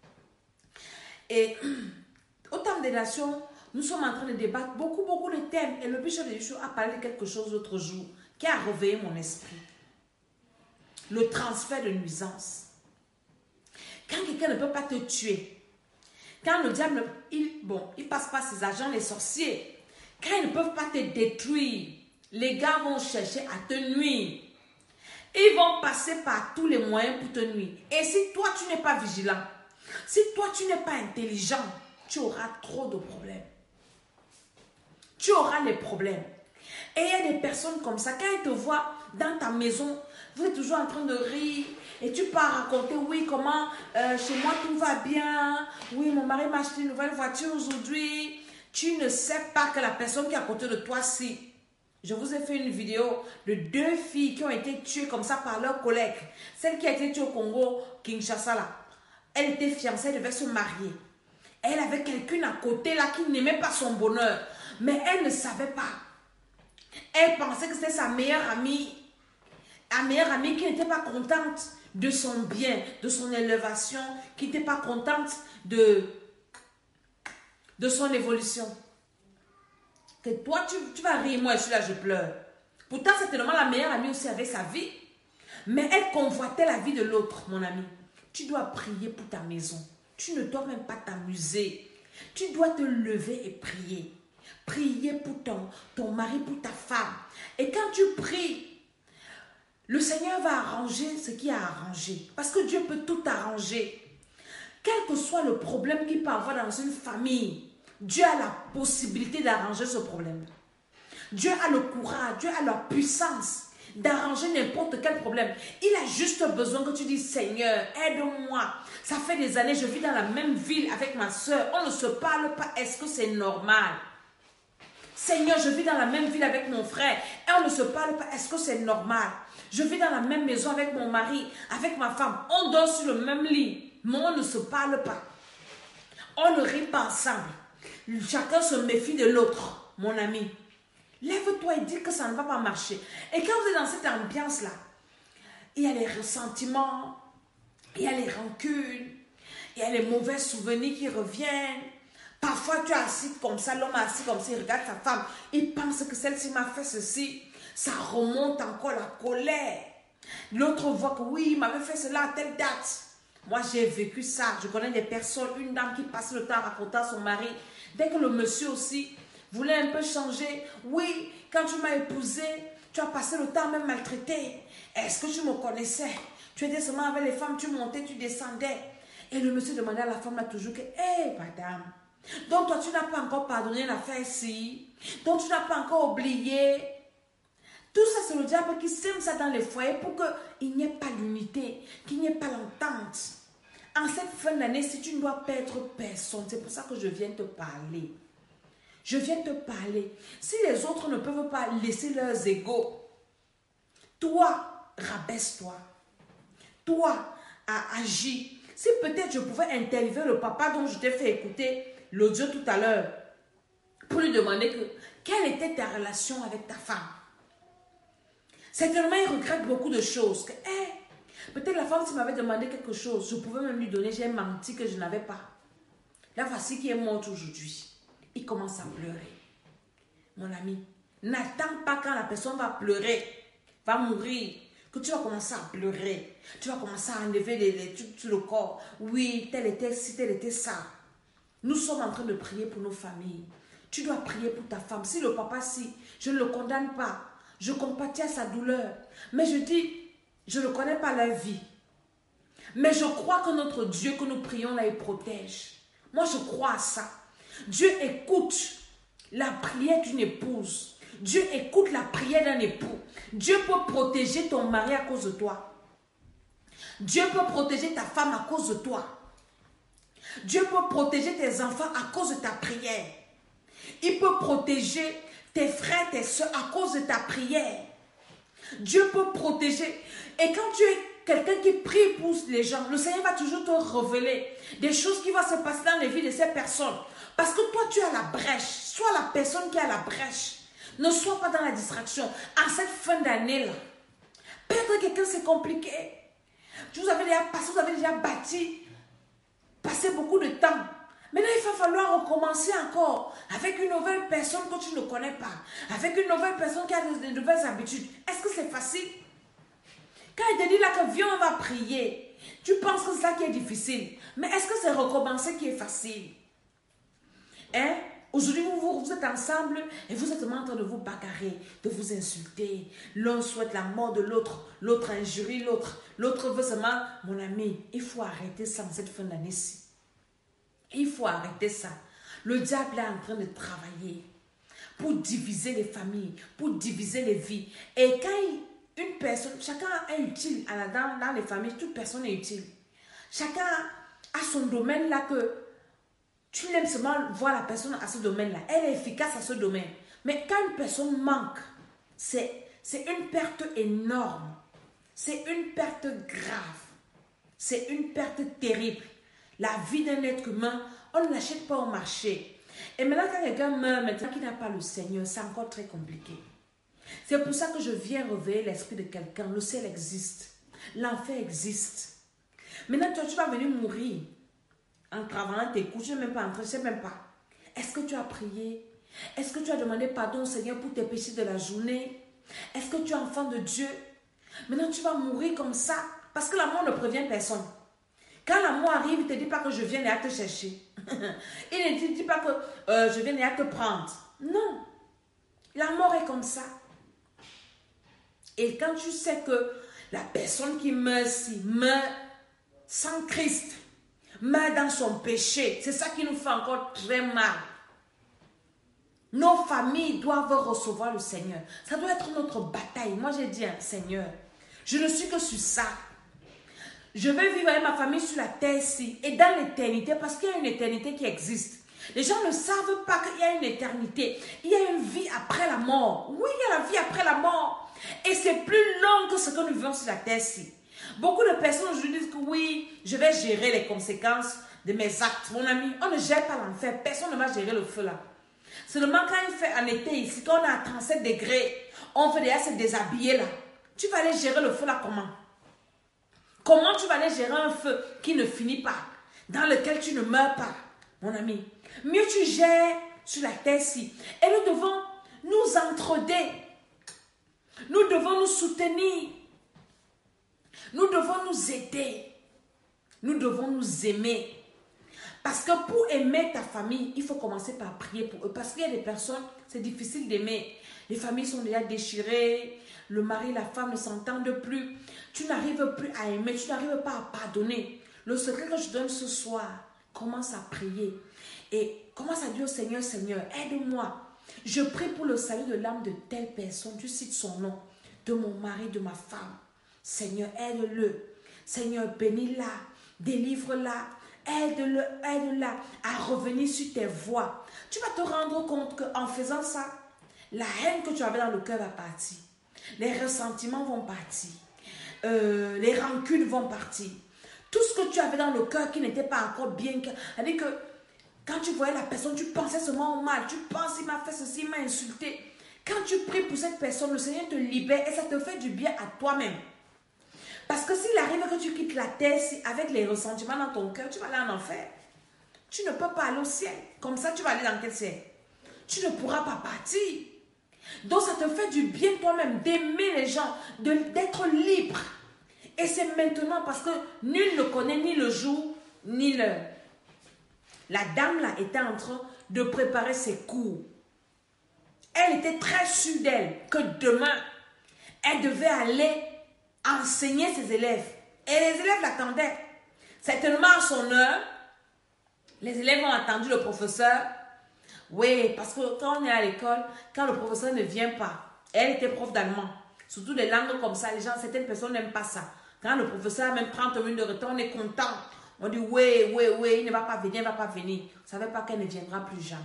Et au Temple des Nations, nous sommes en train de débattre beaucoup de thèmes. Et le bishop de Yeshua a parlé de quelque chose l'autre jour qui a réveillé mon esprit. Le transfert de nuisance. Quand quelqu'un ne peut pas te tuer, quand le diable, il passe par ses agents, les sorciers, quand ils ne peuvent pas te détruire, les gars vont chercher à te nuire. Ils vont passer par tous les moyens pour te nuire. Et si toi, tu n'es pas vigilant, si toi, tu n'es pas intelligent, tu auras trop de problèmes. Tu auras les problèmes. Et il y a des personnes comme ça, quand ils te voient dans ta maison, vous êtes toujours en train de rire et tu pars raconter, oui, comment chez moi tout va bien, oui, mon mari m'a acheté une nouvelle voiture aujourd'hui. Tu ne sais pas que la personne qui est à côté de toi, si. Je vous ai fait une vidéo de 2 filles qui ont été tuées comme ça par leurs collègues. Celle qui a été tuée au Congo, Kinshasa, là. Elle était fiancée, elle devait se marier. Elle avait quelqu'un à côté là qui n'aimait pas son bonheur. Mais elle ne savait pas. Elle pensait que c'était sa meilleure amie. La meilleure amie qui n'était pas contente de son bien, de son élévation, qui n'était pas contente de son évolution. Que toi, tu vas rire, moi je suis là, je pleure. Pourtant, c'était normalement la meilleure amie aussi avec sa vie. Mais elle convoitait la vie de l'autre, mon ami. Tu dois prier pour ta maison. Tu ne dois même pas t'amuser. Tu dois te lever et prier. Prier pour ton mari, pour ta femme. Et quand tu pries, le Seigneur va arranger ce qu'il a arrangé. Parce que Dieu peut tout arranger. Quel que soit le problème qu'il peut avoir dans une famille, Dieu a la possibilité d'arranger ce problème. Dieu a le courage, Dieu a la puissance d'arranger n'importe quel problème. Il a juste besoin que tu dises, Seigneur, aide-moi. Ça fait des années, je vis dans la même ville avec ma soeur. On ne se parle pas. Est-ce que c'est normal? Seigneur, je vis dans la même ville avec mon frère et on ne se parle pas. Est-ce que c'est normal? Je vis dans la même maison avec mon mari, avec ma femme. On dort sur le même lit, mais on ne se parle pas. On ne rit pas ensemble. Chacun se méfie de l'autre, mon ami. Lève-toi et dis que ça ne va pas marcher. Et quand vous êtes dans cette ambiance-là, il y a les ressentiments, il y a les rancunes, il y a les mauvais souvenirs qui reviennent. Parfois, tu es assis comme ça, l'homme est assis comme ça, il regarde sa femme, il pense que celle-ci m'a fait ceci. Ça remonte encore la colère. L'autre voit que oui, il m'avait fait cela à telle date. Moi, j'ai vécu ça. Je connais des personnes, une dame qui passe le temps à raconter à son mari. Dès que le monsieur aussi voulait un peu changer. Oui, quand tu m'as épousé, tu as passé le temps à me maltraiter. Est-ce que tu me connaissais? Tu étais seulement avec les femmes, tu montais, tu descendais. Et le monsieur demandait à la femme là toujours que, hé, madame, donc toi, tu n'as pas encore pardonné l'affaire-ci. Donc tu n'as pas encore oublié. Tout ça, c'est le diable qui sème ça dans les foyers pour qu'il n'y ait pas l'unité, qu'il n'y ait pas l'entente. En cette fin d'année, si tu ne dois perdre personne, c'est pour ça que je viens te parler. Je viens te parler. Si les autres ne peuvent pas laisser leurs égos, toi, rabaisse-toi. Toi, agis. Si peut-être je pouvais interviewer le papa dont je t'ai fait écouter l'audio tout à l'heure, pour lui demander quelle était ta relation avec ta femme. Certainement, il regrette beaucoup de choses. Peut-être la femme, s'il m'avait demandé quelque chose, je pouvais même lui donner, j'ai menti que je n'avais pas. La voici qui est morte aujourd'hui. Il commence à pleurer. Mon ami, n'attends pas quand la personne va pleurer, va mourir, que tu vas commencer à pleurer. Tu vas commencer à enlever les trucs sur le corps. Oui, tel était ci, tel était ça. Nous sommes en train de prier pour nos familles. Tu dois prier pour ta femme. Si le papa, si, je ne le condamne pas. Je compatis à sa douleur. Mais je dis, je ne connais pas la vie. Mais je crois que notre Dieu que nous prions là, il protège. Moi, je crois à ça. Dieu écoute la prière d'une épouse. Dieu écoute la prière d'un époux. Dieu peut protéger ton mari à cause de toi. Dieu peut protéger ta femme à cause de toi. Dieu peut protéger tes enfants à cause de ta prière. Il peut protéger tes frères, tes soeurs à cause de ta prière. Dieu peut protéger. Et quand tu es quelqu'un qui prie pour les gens, le Seigneur va toujours te révéler des choses qui vont se passer dans les vies de ces personnes. Parce que toi, tu as la brèche. Sois la personne qui a la brèche. Ne sois pas dans la distraction. En cette fin d'année-là, perdre quelqu'un, c'est compliqué. Vous avez déjà passé, vous avez déjà bâti, passé beaucoup de temps. Maintenant, il va falloir recommencer encore avec une nouvelle personne que tu ne connais pas. Avec une nouvelle personne qui a de nouvelles habitudes. Est-ce que c'est facile? Quand il te dit là que viens, on va prier, tu penses que c'est ça qui est difficile. Mais est-ce que c'est recommencer qui est facile? Hein? Aujourd'hui, vous êtes ensemble et vous êtes en train de vous bagarrer, de vous insulter. L'un souhaite la mort de l'autre, l'autre injurie l'autre, l'autre veut seulement... Mon ami, il faut arrêter ça en cette fin d'année-ci. Il faut arrêter ça. Le diable est en train de travailler pour diviser les familles, pour diviser les vies. Et quand une personne, chacun est utile dans les familles, toute personne est utile. Chacun a son domaine là que tu l'aimes seulement voir la personne à ce domaine-là. Elle est efficace à ce domaine. Mais quand une personne manque, c'est une perte énorme. C'est une perte grave. C'est une perte terrible. La vie d'un être humain, on ne l'achète pas au marché. Et maintenant, quand quelqu'un meurt, maintenant qui n'a pas le Seigneur, c'est encore très compliqué. C'est pour ça que je viens réveiller l'esprit de quelqu'un. Le ciel existe. L'enfer existe. Maintenant, toi, tu vas venir mourir. En travaillant tes couches, je ne sais même pas entrer, je ne sais même pas. Est-ce que tu as prié? Est-ce que tu as demandé pardon au Seigneur pour tes péchés de la journée? Est-ce que tu es enfant de Dieu? Maintenant, tu vas mourir comme ça. Parce que la mort ne prévient personne. Quand la mort arrive, il ne te dit pas que je viens à te chercher. Il ne te dit pas que je viens à te prendre. Non. La mort est comme ça. Et quand tu sais que la personne qui meurt meurt sans Christ, meurt dans son péché, c'est ça qui nous fait encore très mal. Nos familles doivent recevoir le Seigneur. Ça doit être notre bataille. Moi, j'ai dit, Seigneur, je ne suis que sur ça. Je vais vivre avec ma famille sur la terre-ci et dans l'éternité, parce qu'il y a une éternité qui existe. Les gens ne savent pas qu'il y a une éternité. Il y a une vie après la mort. Oui, il y a la vie après la mort. Et c'est plus long que ce que nous vivons sur la terre-ci. Beaucoup de personnes aujourd'hui disent que oui, je vais gérer les conséquences de mes actes. Mon ami, on ne gère pas l'enfer. Personne ne va gérer le feu là. Seulement quand il fait en été ici, quand on est à 37 degrés, on veut déjà se déshabiller là. Tu vas aller gérer le feu là comment? Comment tu vas aller gérer un feu qui ne finit pas, dans lequel tu ne meurs pas, mon ami? Mieux tu gères sur la terre-ci. Et nous devons nous entraider. Nous devons nous soutenir. Nous devons nous aider. Nous devons nous aimer. Parce que pour aimer ta famille, il faut commencer par prier pour eux. Parce qu'il y a des personnes, c'est difficile d'aimer. Les familles sont déjà déchirées. Le mari et la femme ne s'entendent plus. Tu n'arrives plus à aimer. Tu n'arrives pas à pardonner. Le secret que je donne ce soir, commence à prier. Et commence à dire au Seigneur, Seigneur, aide-moi. Je prie pour le salut de l'âme de telle personne. Tu cites son nom. De mon mari, de ma femme. Seigneur, aide-le. Seigneur, bénis-la. Délivre-la. Aide-la à revenir sur tes voies. Tu vas te rendre compte qu'en faisant ça, la haine que tu avais dans le cœur va partir. Les ressentiments vont partir. Les rancunes vont partir. Tout ce que tu avais dans le cœur qui n'était pas encore bien. C'est-à-dire que quand tu voyais la personne, tu pensais seulement au mal. Tu penses, il m'a fait ceci, il m'a insulté. Quand tu pries pour cette personne, le Seigneur te libère et ça te fait du bien à toi-même. Parce que s'il arrive que tu quittes la terre avec les ressentiments dans ton cœur, tu vas aller en enfer. Tu ne peux pas aller au ciel. Comme ça, tu vas aller dans quel ciel? Tu ne pourras pas partir. Donc, ça te fait du bien toi-même d'aimer les gens, d'être libre. Et c'est maintenant parce que nul ne connaît ni le jour, ni l'heure. La dame là était en train de préparer ses cours. Elle était très sûre d'elle que demain, elle devait aller enseigner ses élèves. Et les élèves l'attendaient. Certainement à son heure, les élèves ont attendu le professeur. Oui, parce que quand on est à l'école, quand le professeur ne vient pas, elle était prof d'allemand. Surtout des langues comme ça, les gens, certaines personnes n'aiment pas ça. Quand le professeur a même 30 minutes de retard, on est content. On dit oui, il ne va pas venir, il ne va pas venir. Vous ne savez pas qu'elle ne viendra plus jamais.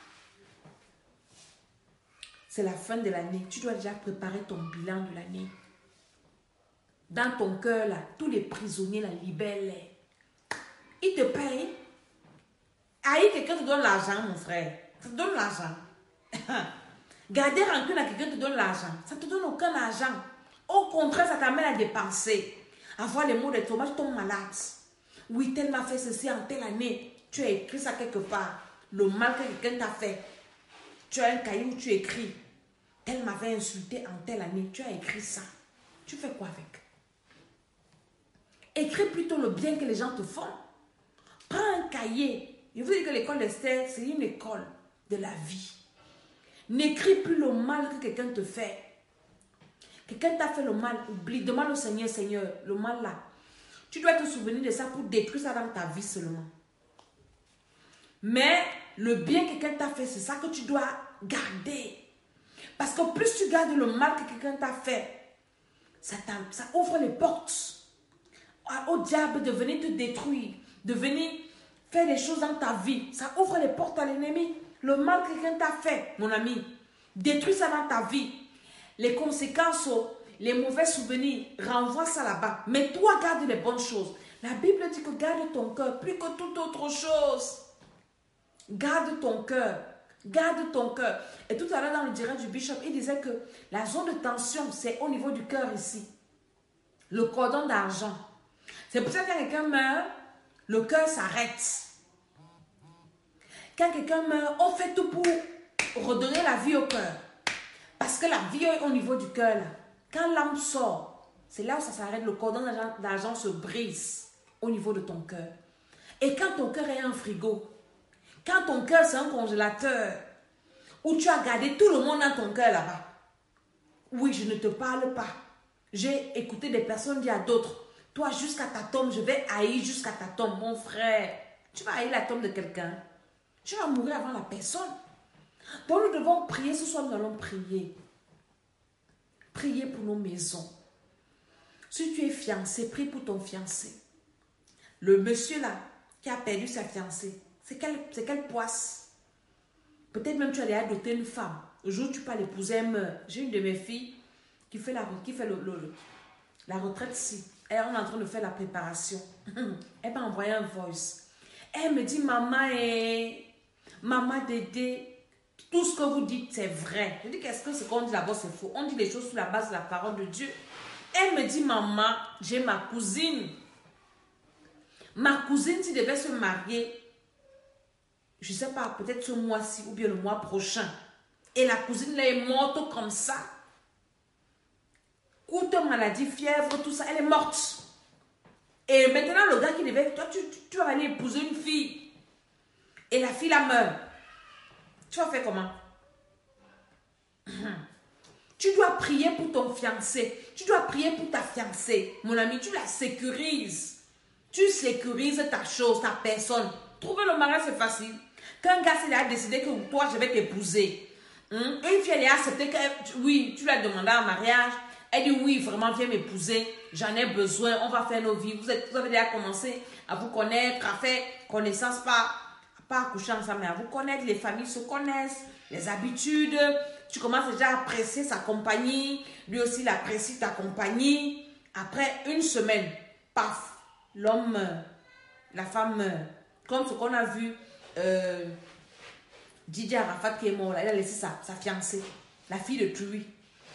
C'est la fin de l'année. Tu dois déjà préparer ton bilan de l'année. Dans ton cœur, là, tous les prisonniers, la libère-les. Ils te payent. Aïe, quelqu'un te donne l'argent, mon frère. Ça te donne l'argent. Garder rancune à quelqu'un te donne l'argent. Ça ne te donne aucun argent. Au contraire, ça t'amène à dépenser. À voir les mots de toi, tu tombes malade. Oui, tel m'a fait ceci en telle année. Tu as écrit ça quelque part. Le mal que quelqu'un t'a fait. Tu as un cahier où tu écris. Tel m'avait insulté en telle année. Tu as écrit ça. Tu fais quoi avec? Écris plutôt le bien que les gens te font. Prends un cahier. Je vous dis que l'école d'Esther, c'est une école de la vie. N'écris plus le mal que quelqu'un te fait. Quelqu'un t'a fait le mal, oublie, demande au Seigneur, Seigneur, le mal là. Tu dois te souvenir de ça pour détruire ça dans ta vie seulement. Mais le bien que quelqu'un t'a fait, c'est ça que tu dois garder. Parce que plus tu gardes le mal que quelqu'un t'a fait, ça ouvre les portes au diable de venir te détruire, de venir faire des choses dans ta vie. Ça ouvre les portes à l'ennemi. Le mal que quelqu'un t'a fait, mon ami, détruis ça dans ta vie. Les conséquences, les mauvais souvenirs, renvoie ça là-bas. Mais toi, garde les bonnes choses. La Bible dit que garde ton cœur plus que toute autre chose. Garde ton cœur. Garde ton cœur. Et tout à l'heure, dans le direct du bishop, il disait que la zone de tension, c'est au niveau du cœur ici. Le cordon d'argent. C'est pour ça que quand quelqu'un meurt, le cœur s'arrête. Quand quelqu'un meurt, on fait tout pour redonner la vie au cœur. Parce que la vie est au niveau du cœur. Quand l'âme sort, c'est là où ça s'arrête. Le cordon d'argent se brise au niveau de ton cœur. Et quand ton cœur est un frigo, quand ton cœur c'est un congélateur, où tu as gardé tout le monde dans ton cœur là-bas. Oui, je ne te parle pas. J'ai écouté des personnes dire à d'autres, toi jusqu'à ta tombe, je vais haïr jusqu'à ta tombe. Mon frère, tu vas haïr la tombe de quelqu'un. Tu vas mourir avant la personne. Donc nous devons prier. Ce soir, nous allons prier. Prier pour nos maisons. Si tu es fiancé, prie pour ton fiancé. Le monsieur là, qui a perdu sa fiancée, c'est quelle poisse. Peut-être même tu as déjà adopté une femme. Le jour où tu peux l'épouser, elle meurt. J'ai une de mes filles qui fait la retraite ici. Elle est en train de faire la préparation. Elle m'a envoyé un voice. Elle me dit, maman Dédé, tout ce que vous dites, c'est vrai. Je dis, qu'est-ce que ce qu'on dit là-bas, c'est faux. On dit les choses sur la base de la parole de Dieu. Elle me dit, maman, j'ai ma cousine. Ma cousine, s'il devait se marier, je ne sais pas, peut-être ce mois-ci ou bien le mois prochain. Et la cousine là est morte comme ça. Courte maladie, fièvre, tout ça, elle est morte. Et maintenant, le gars qui devait... Toi, tu vas aller épouser une fille. Et la fille, la meurt. Tu vas faire comment? Tu dois prier pour ton fiancé. Tu dois prier pour ta fiancée. Mon ami, tu la sécurises. Tu sécurises ta chose, ta personne. Trouver le mariage, c'est facile. Quand un gars a décidé que toi, je vais t'épouser. Une fille, elle a accepté que oui, tu l'as demandé en mariage. Elle dit oui, vraiment, viens m'épouser. J'en ai besoin. On va faire nos vies. Vous avez déjà commencé à vous connaître, à faire connaissance, pas à coucher ensemble, mais à vous connaître. Les familles se connaissent, les habitudes. Tu commences déjà à apprécier sa compagnie. Lui aussi, il apprécie ta compagnie. Après une semaine, paf, l'homme meurt. La femme meurt. Comme ce qu'on a vu, Didier Arafat qui est mort, là, il a laissé sa fiancée, la fille de Tui.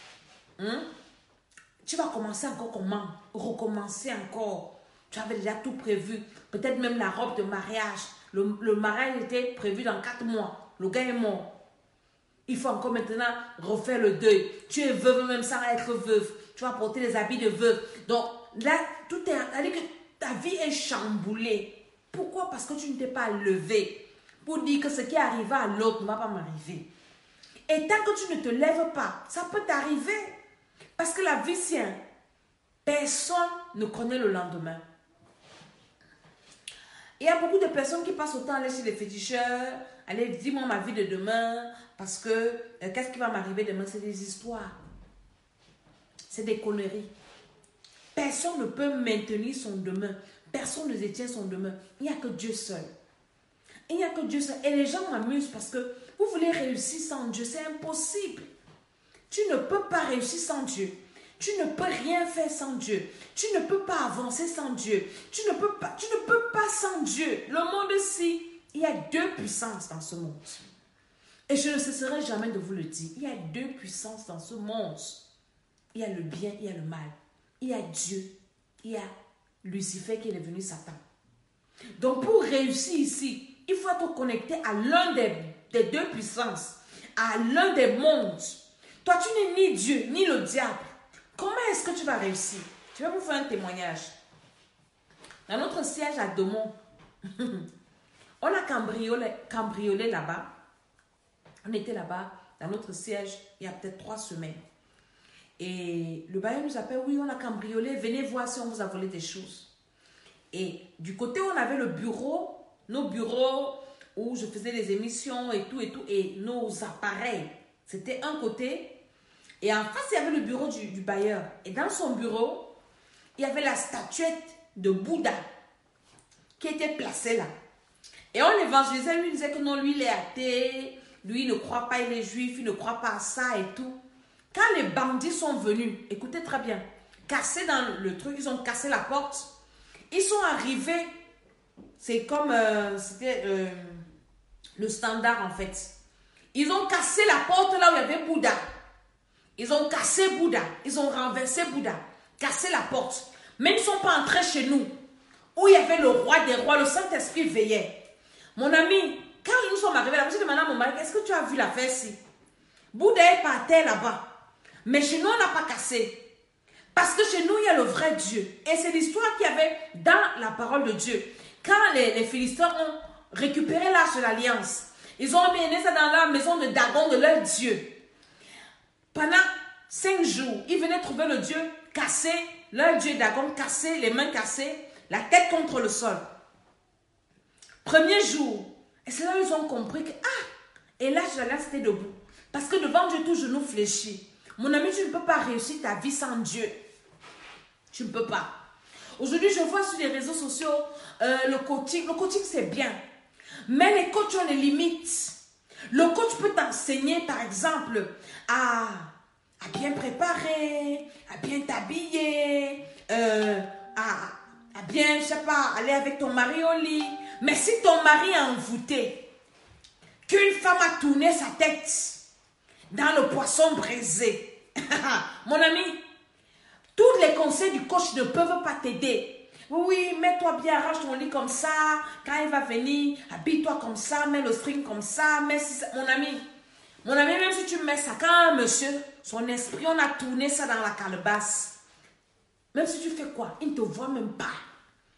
Tu vas commencer encore comment? Recommencer encore. Tu avais déjà tout prévu. Peut-être même la robe de mariage. Le mariage était prévu dans 4 mois. Le gars est mort. Il faut encore maintenant refaire le deuil. Tu es veuve même sans être veuve. Tu vas porter les habits de veuve. Donc là, tout est... C'est-à-dire que ta vie est chamboulée. Pourquoi? Parce que tu ne t'es pas levé pour dire que ce qui arriva à l'autre ne va pas m'arriver. Et tant que tu ne te lèves pas, ça peut t'arriver. Parce que la vie, c'est personne ne connaît le lendemain. Il y a beaucoup de personnes qui passent autant aller chez les féticheurs. Allez, dis-moi ma vie de demain. Parce que qu'est-ce qui va m'arriver demain? C'est des histoires. C'est des conneries. Personne ne peut maintenir son demain. Personne ne détient son demain. Il n'y a que Dieu seul. Il n'y a que Dieu seul. Et les gens m'amusent parce que vous voulez réussir sans Dieu. C'est impossible. Tu ne peux pas réussir sans Dieu. Tu ne peux rien faire sans Dieu. Tu ne peux pas avancer sans Dieu. Tu ne peux pas sans Dieu. Le monde-ci, il y a 2 puissances dans ce monde. Et je ne cesserai jamais de vous le dire. Il y a 2 puissances dans ce monde. Il y a le bien, il y a le mal. Il y a Dieu. Il y a Lucifer qui est devenu Satan. Donc pour réussir ici, il faut être connecté à l'un des 2 puissances. À l'un des mondes. Toi, tu n'es ni Dieu, ni le diable. Comment est-ce que tu vas réussir? Je vais vous faire un témoignage. Dans notre siège à Domon, on a cambriolé là-bas. On était là-bas, dans notre siège, il y a peut-être 3 semaines. Et le bailleur nous appelle, oui, on a cambriolé, venez voir si on vous a volé des choses. Et du côté où on avait le bureau, nos bureaux où je faisais les émissions et tout, et nos appareils, c'était un côté. Et en face, il y avait le bureau du bailleur. Et dans son bureau, il y avait la statuette de Bouddha qui était placée là. Et on l'évangélisait, lui disait que non, lui, il est athée, lui, il ne croit pas, il est juif, il ne croit pas à ça et tout. Quand les bandits sont venus, écoutez très bien, cassés dans le truc, ils ont cassé la porte. Ils sont arrivés, c'est comme, c'était le standard en fait. Ils ont cassé la porte là où il y avait Bouddha. Ils ont cassé Bouddha. Ils ont renversé Bouddha. Cassé la porte. Mais ils ne sont pas entrés chez nous. Où il y avait le roi des rois. Le Saint-Esprit veillait. Mon ami, quand nous sommes arrivés là, j'ai demandé à mon mari, est-ce que tu as vu l'affaire-ci? Bouddha est par terre là-bas. Mais chez nous, on n'a pas cassé. Parce que chez nous, il y a le vrai Dieu. Et c'est l'histoire qu'il y avait dans la parole de Dieu. Quand les Philistins ont récupéré l'arche de l'Alliance, ils ont emmené ça dans la maison de Dagon, de leur Dieu. Pendant 5 jours, ils venaient trouver le Dieu cassé, leur Dieu Dagon cassé, les mains cassées, la tête contre le sol. Premier jour, et c'est là qu'ils ont compris que, et là, je restais debout. Parce que devant Dieu, tout genou fléchit. Mon ami, tu ne peux pas réussir ta vie sans Dieu. Tu ne peux pas. Aujourd'hui, je vois sur les réseaux sociaux le coaching. Le coaching, c'est bien. Mais les coachs ont des limites. Le coach peut t'enseigner, par exemple, à bien préparer, à bien t'habiller, à bien, je sais pas, aller avec ton mari au lit. Mais si ton mari est envoûté, qu'une femme a tourné sa tête dans le poisson braisé, mon ami, tous les conseils du coach ne peuvent pas t'aider. Oui, mets-toi bien, arrache ton lit comme ça. Quand il va venir, habille-toi comme ça, mets le string comme ça. Mets si ça. Mon ami, même si tu mets ça, quand un monsieur, son esprit, on a tourné ça dans la calebasse. Même si tu fais quoi, il ne te voit même pas.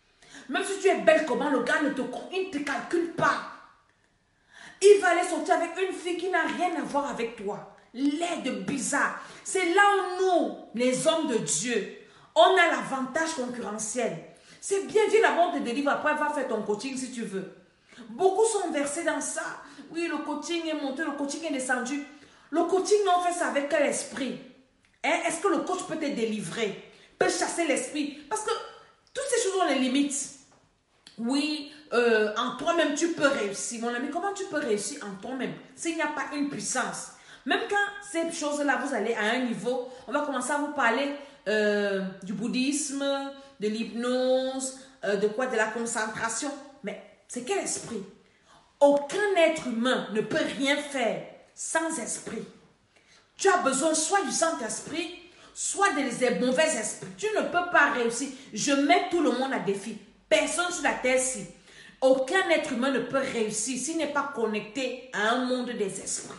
Même si tu es belle comment, le gars il ne te calcule pas. Il va aller sortir avec une fille qui n'a rien à voir avec toi. Laide, bizarre. C'est là où nous, les hommes de Dieu, on a l'avantage concurrentiel. C'est bien, viens là-bas, on te délivre, après va faire ton coaching si tu veux. Beaucoup sont versés dans ça. Oui, le coaching est monté, le coaching est descendu. Le coaching, on fait ça avec quel esprit? Hein? Est-ce que le coach peut te délivrer? Peut chasser l'esprit? Parce que toutes ces choses ont les limites. Oui, en toi-même, tu peux réussir. Mon ami, comment tu peux réussir en toi-même s'il n'y a pas une puissance? Même quand ces choses-là, vous allez à un niveau, on va commencer à vous parler du bouddhisme, de l'hypnose, de quoi? De la concentration. Mais c'est quel esprit? Aucun être humain ne peut rien faire sans esprit. Tu as besoin soit du Saint-Esprit, soit des mauvais esprits. Tu ne peux pas réussir. Je mets tout le monde à défi. Personne sur la terre-ci. Aucun être humain ne peut réussir s'il n'est pas connecté à un monde des esprits.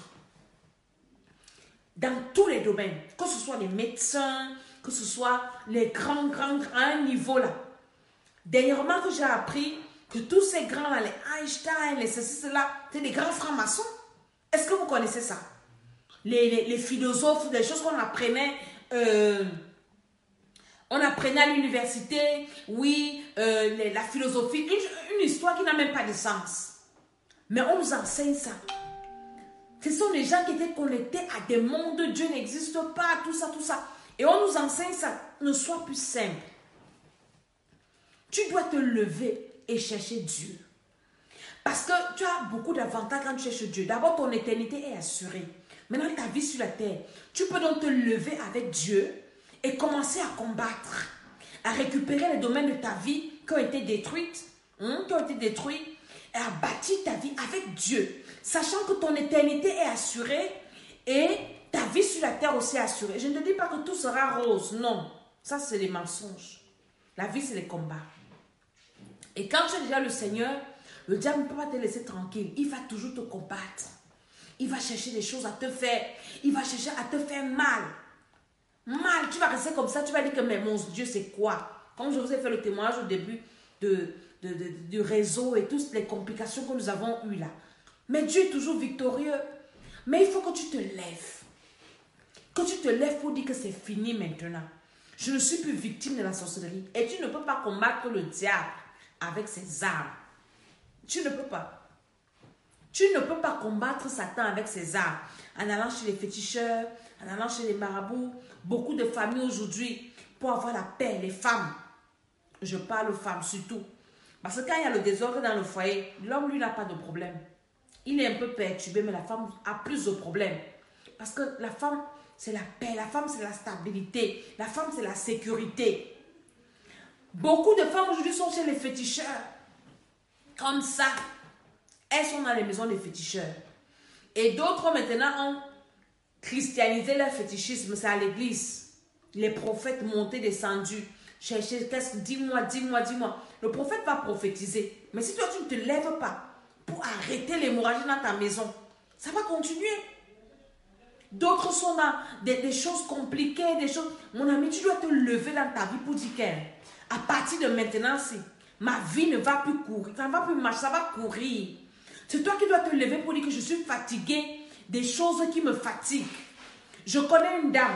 Dans tous les domaines, que ce soit les médecins, que ce soit les grands, à un niveau là. Dernièrement que j'ai appris que tous ces grands là, les Einstein, les ceci, cela, c'est des grands francs-maçons. Est-ce que vous connaissez ça? Les philosophes, des choses qu'on apprenait, à l'université, oui, la philosophie, une histoire qui n'a même pas de sens. Mais on nous enseigne ça. Ce sont les gens qui étaient connectés à des mondes, Dieu n'existe pas, tout ça, tout ça. Et on nous enseigne ça. Ne sois plus simple. Tu dois te lever et chercher Dieu. Parce que tu as beaucoup d'avantages quand tu cherches Dieu. D'abord, ton éternité est assurée. Maintenant, ta vie sur la terre, tu peux donc te lever avec Dieu et commencer à combattre, à récupérer les domaines de ta vie qui ont été détruits, et à bâtir ta vie avec Dieu, sachant que ton éternité est assurée et ta vie sur la terre aussi est assurée. Je ne te dis pas que tout sera rose, non. Ça, c'est les mensonges. La vie, c'est les combats. Et quand tu es déjà le Seigneur, le diable ne peut pas te laisser tranquille. Il va toujours te combattre. Il va chercher des choses à te faire. Il va chercher à te faire mal. Mal, tu vas rester comme ça. Tu vas dire que mais mon Dieu, c'est quoi? Comme je vous ai fait le témoignage au début du réseau et toutes les complications que nous avons eues là. Mais Dieu est toujours victorieux. Mais il faut que tu te lèves. Que tu te lèves pour dire que c'est fini maintenant. Je ne suis plus victime de la sorcellerie. Et tu ne peux pas combattre le diable avec ses armes. Tu ne peux pas. Tu ne peux pas combattre Satan avec ses armes. En allant chez les féticheurs, en allant chez les marabouts. Beaucoup de familles aujourd'hui, pour avoir la paix, les femmes. Je parle aux femmes surtout. Parce que quand il y a le désordre dans le foyer, l'homme, lui, n'a pas de problème. Il est un peu perturbé, mais la femme a plus de problèmes. Parce que la femme, c'est la paix. La femme, c'est la stabilité. La femme, c'est la sécurité. Beaucoup de femmes aujourd'hui sont chez les féticheurs. Comme ça. Elles sont dans les maisons des féticheurs. Et d'autres maintenant ont christianisé leur fétichisme. C'est à l'église. Les prophètes montés, descendus. Chercher, dis-moi. Le prophète va prophétiser. Mais si toi, tu ne te lèves pas pour arrêter l'hémorragie dans ta maison, ça va continuer. D'autres sont dans des choses compliquées, des choses... Mon ami, tu dois te lever dans ta vie pour dire qu'à partir de maintenant, ma vie ne va plus courir. Ça ne va plus marcher, ça va courir. C'est toi qui dois te lever pour dire que je suis fatiguée des choses qui me fatiguent. Je connais une dame.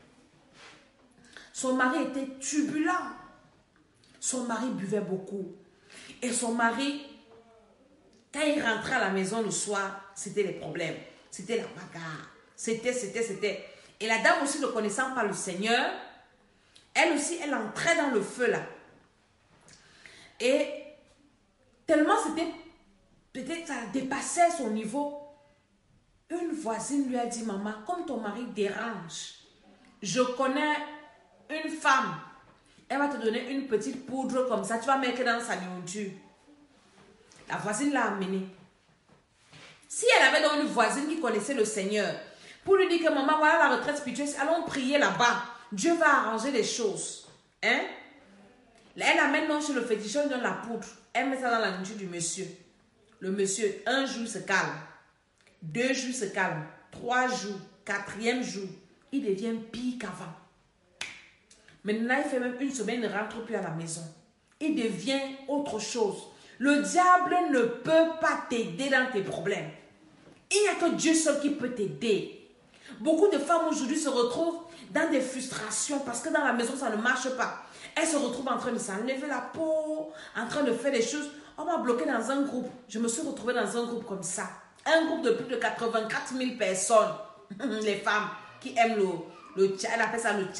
Son mari était turbulent. Son mari buvait beaucoup. Et son mari, quand il rentrait à la maison le soir, c'était les problèmes. C'était la bagarre. C'était. Et la dame aussi, ne connaissant pas le Seigneur, elle aussi, elle entrait dans le feu là. Et tellement c'était, peut-être ça dépassait son niveau. Une voisine lui a dit, maman, comme ton mari dérange, je connais une femme. Elle va te donner une petite poudre comme ça, tu vas mettre dans sa nourriture. La voisine l'a amenée. Si elle avait donc une voisine qui connaissait le Seigneur, pour lui dire que maman, voilà la retraite spirituelle, allons prier là-bas. Dieu va arranger les choses. Hein? Elle amène donc chez le féticheur, elle donne la poudre. Elle met ça dans la nourriture du monsieur. Le monsieur, un jour, il se calme. 2 jours, il se calme. 3 jours. 4e jour, il devient pire qu'avant. Maintenant, il fait même 1 semaine, il ne rentre plus à la maison. il devient autre chose. Le diable ne peut pas t'aider dans tes problèmes. Il n'y a que Dieu seul qui peut t'aider. Beaucoup de femmes aujourd'hui se retrouvent dans des frustrations parce que dans la maison, ça ne marche pas. Elles se retrouvent en train de s'enlever la peau, en train de faire des choses. On m'a bloqué dans un groupe. Je me suis retrouvée dans un groupe comme ça. Un groupe de plus de 84 000 personnes. Les femmes qui aiment le tcha, elle appelle ça le tcha.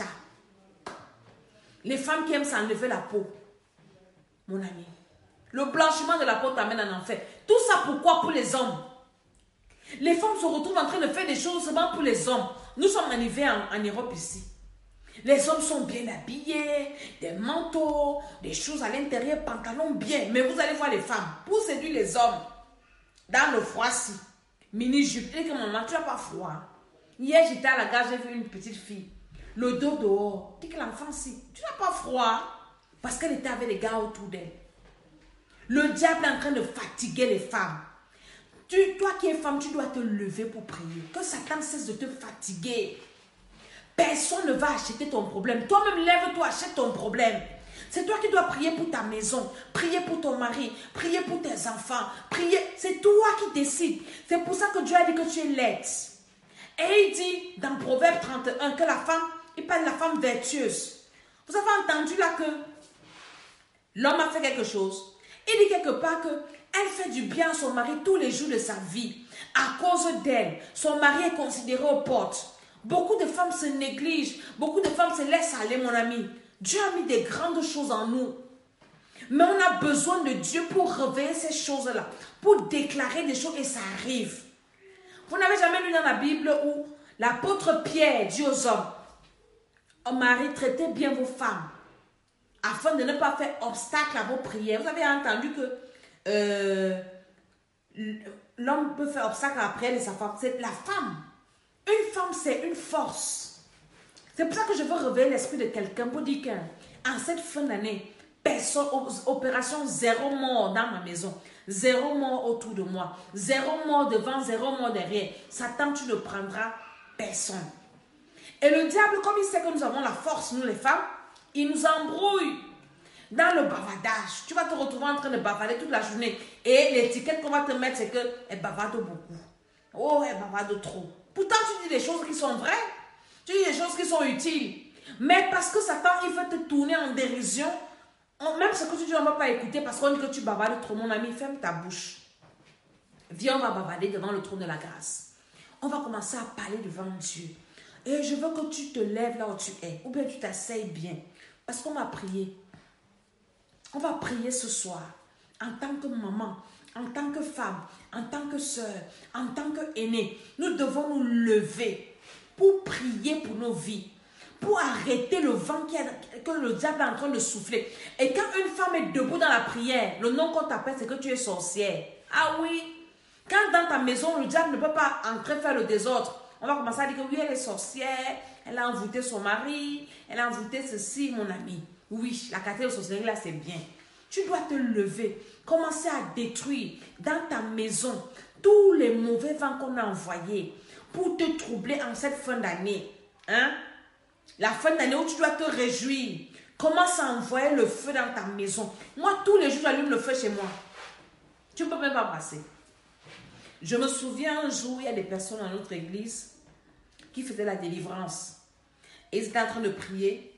Les femmes qui aiment s'enlever la peau. Mon ami. Le blanchiment de la peau t'amène en enfer. Tout ça pourquoi? Pour les hommes. Les femmes se retrouvent en train de faire des choses seulement pour les hommes. Nous sommes arrivés en Europe ici. Les hommes sont bien habillés, des manteaux, des choses à l'intérieur, pantalons bien. Mais vous allez voir les femmes, pour séduire les hommes, dans le froid-ci, mini-jupe. Et que maman, tu n'as pas froid. Hier, j'étais à la gare, j'ai vu une petite fille. Le dos dehors. Dis que l'enfant-ci, tu n'as pas froid. Parce qu'elle était avec les gars autour d'elle. Le diable est en train de fatiguer les femmes. Toi qui es femme, tu dois te lever pour prier. Que Satan cesse de te fatiguer. Personne ne va acheter ton problème. Toi-même, lève-toi, achète ton problème. C'est toi qui dois prier pour ta maison, prier pour ton mari, prier pour tes enfants, prier. C'est toi qui décides. C'est pour ça que Dieu a dit que tu es laide. Et il dit dans Proverbe 31 que la femme, il parle de la femme vertueuse. Vous avez entendu là que l'homme a fait quelque chose. Il dit quelque part que elle fait du bien à son mari tous les jours de sa vie. À cause d'elle, son mari est considéré aux portes. Beaucoup de femmes se négligent. Beaucoup de femmes se laissent aller, mon ami. Dieu a mis des grandes choses en nous. Mais on a besoin de Dieu pour réveiller ces choses-là. Pour déclarer des choses et ça arrive. Vous n'avez jamais lu dans la Bible où l'apôtre Pierre dit aux hommes, oh mari, traitez bien vos femmes. Afin de ne pas faire obstacle à vos prières. Vous avez entendu que l'homme peut faire obstacle à la prière de sa femme. C'est la femme. Une femme, c'est une force. C'est pour ça que je veux réveiller l'esprit de quelqu'un pour dire qu'en cette fin d'année, personne, opération zéro mort dans ma maison, zéro mort autour de moi, zéro mort devant, zéro mort derrière. Satan, tu ne prendras personne. Et le diable, comme il sait que nous avons la force, nous les femmes, il nous embrouille dans le bavardage. Tu vas te retrouver en train de bavarder toute la journée. Et l'étiquette qu'on va te mettre, c'est qu'elle bavarde beaucoup. Oh, elle bavarde trop. Pourtant, tu dis des choses qui sont vraies. Tu dis des choses qui sont utiles. Mais parce que Satan, il veut te tourner en dérision. Même ce que tu dis, on ne va pas écouter parce qu'on dit que tu bavardes trop. Mon ami, ferme ta bouche. Viens, on va bavarder devant le trône de la grâce. On va commencer à parler devant Dieu. Et je veux que tu te lèves là où tu es. Ou bien tu t'asseyes bien. Parce qu'on va prier. On va prier ce soir. En tant que maman, en tant que femme, en tant que soeur, en tant qu'aînée. Nous devons nous lever pour prier pour nos vies. Pour arrêter le vent que le diable est en train de souffler. Et quand une femme est debout dans la prière, le nom qu'on t'appelle, c'est que tu es sorcière. Ah oui. Quand dans ta maison, le diable ne peut pas entrer faire le désordre. On va commencer à dire que oui, elle est sorcière, elle a envoûté son mari, elle a envoûté ceci, mon ami. Oui, la quatrième sorcellerie là, c'est bien. Tu dois te lever, commencer à détruire dans ta maison tous les mauvais vents qu'on a envoyés pour te troubler en cette fin d'année. Hein? La fin d'année où tu dois te réjouir. Commence à envoyer le feu dans ta maison. Moi, tous les jours, j'allume le feu chez moi. Tu ne peux même pas passer. Je me souviens un jour, il y a des personnes dans notre église qui faisaient la délivrance. Et ils étaient en train de prier.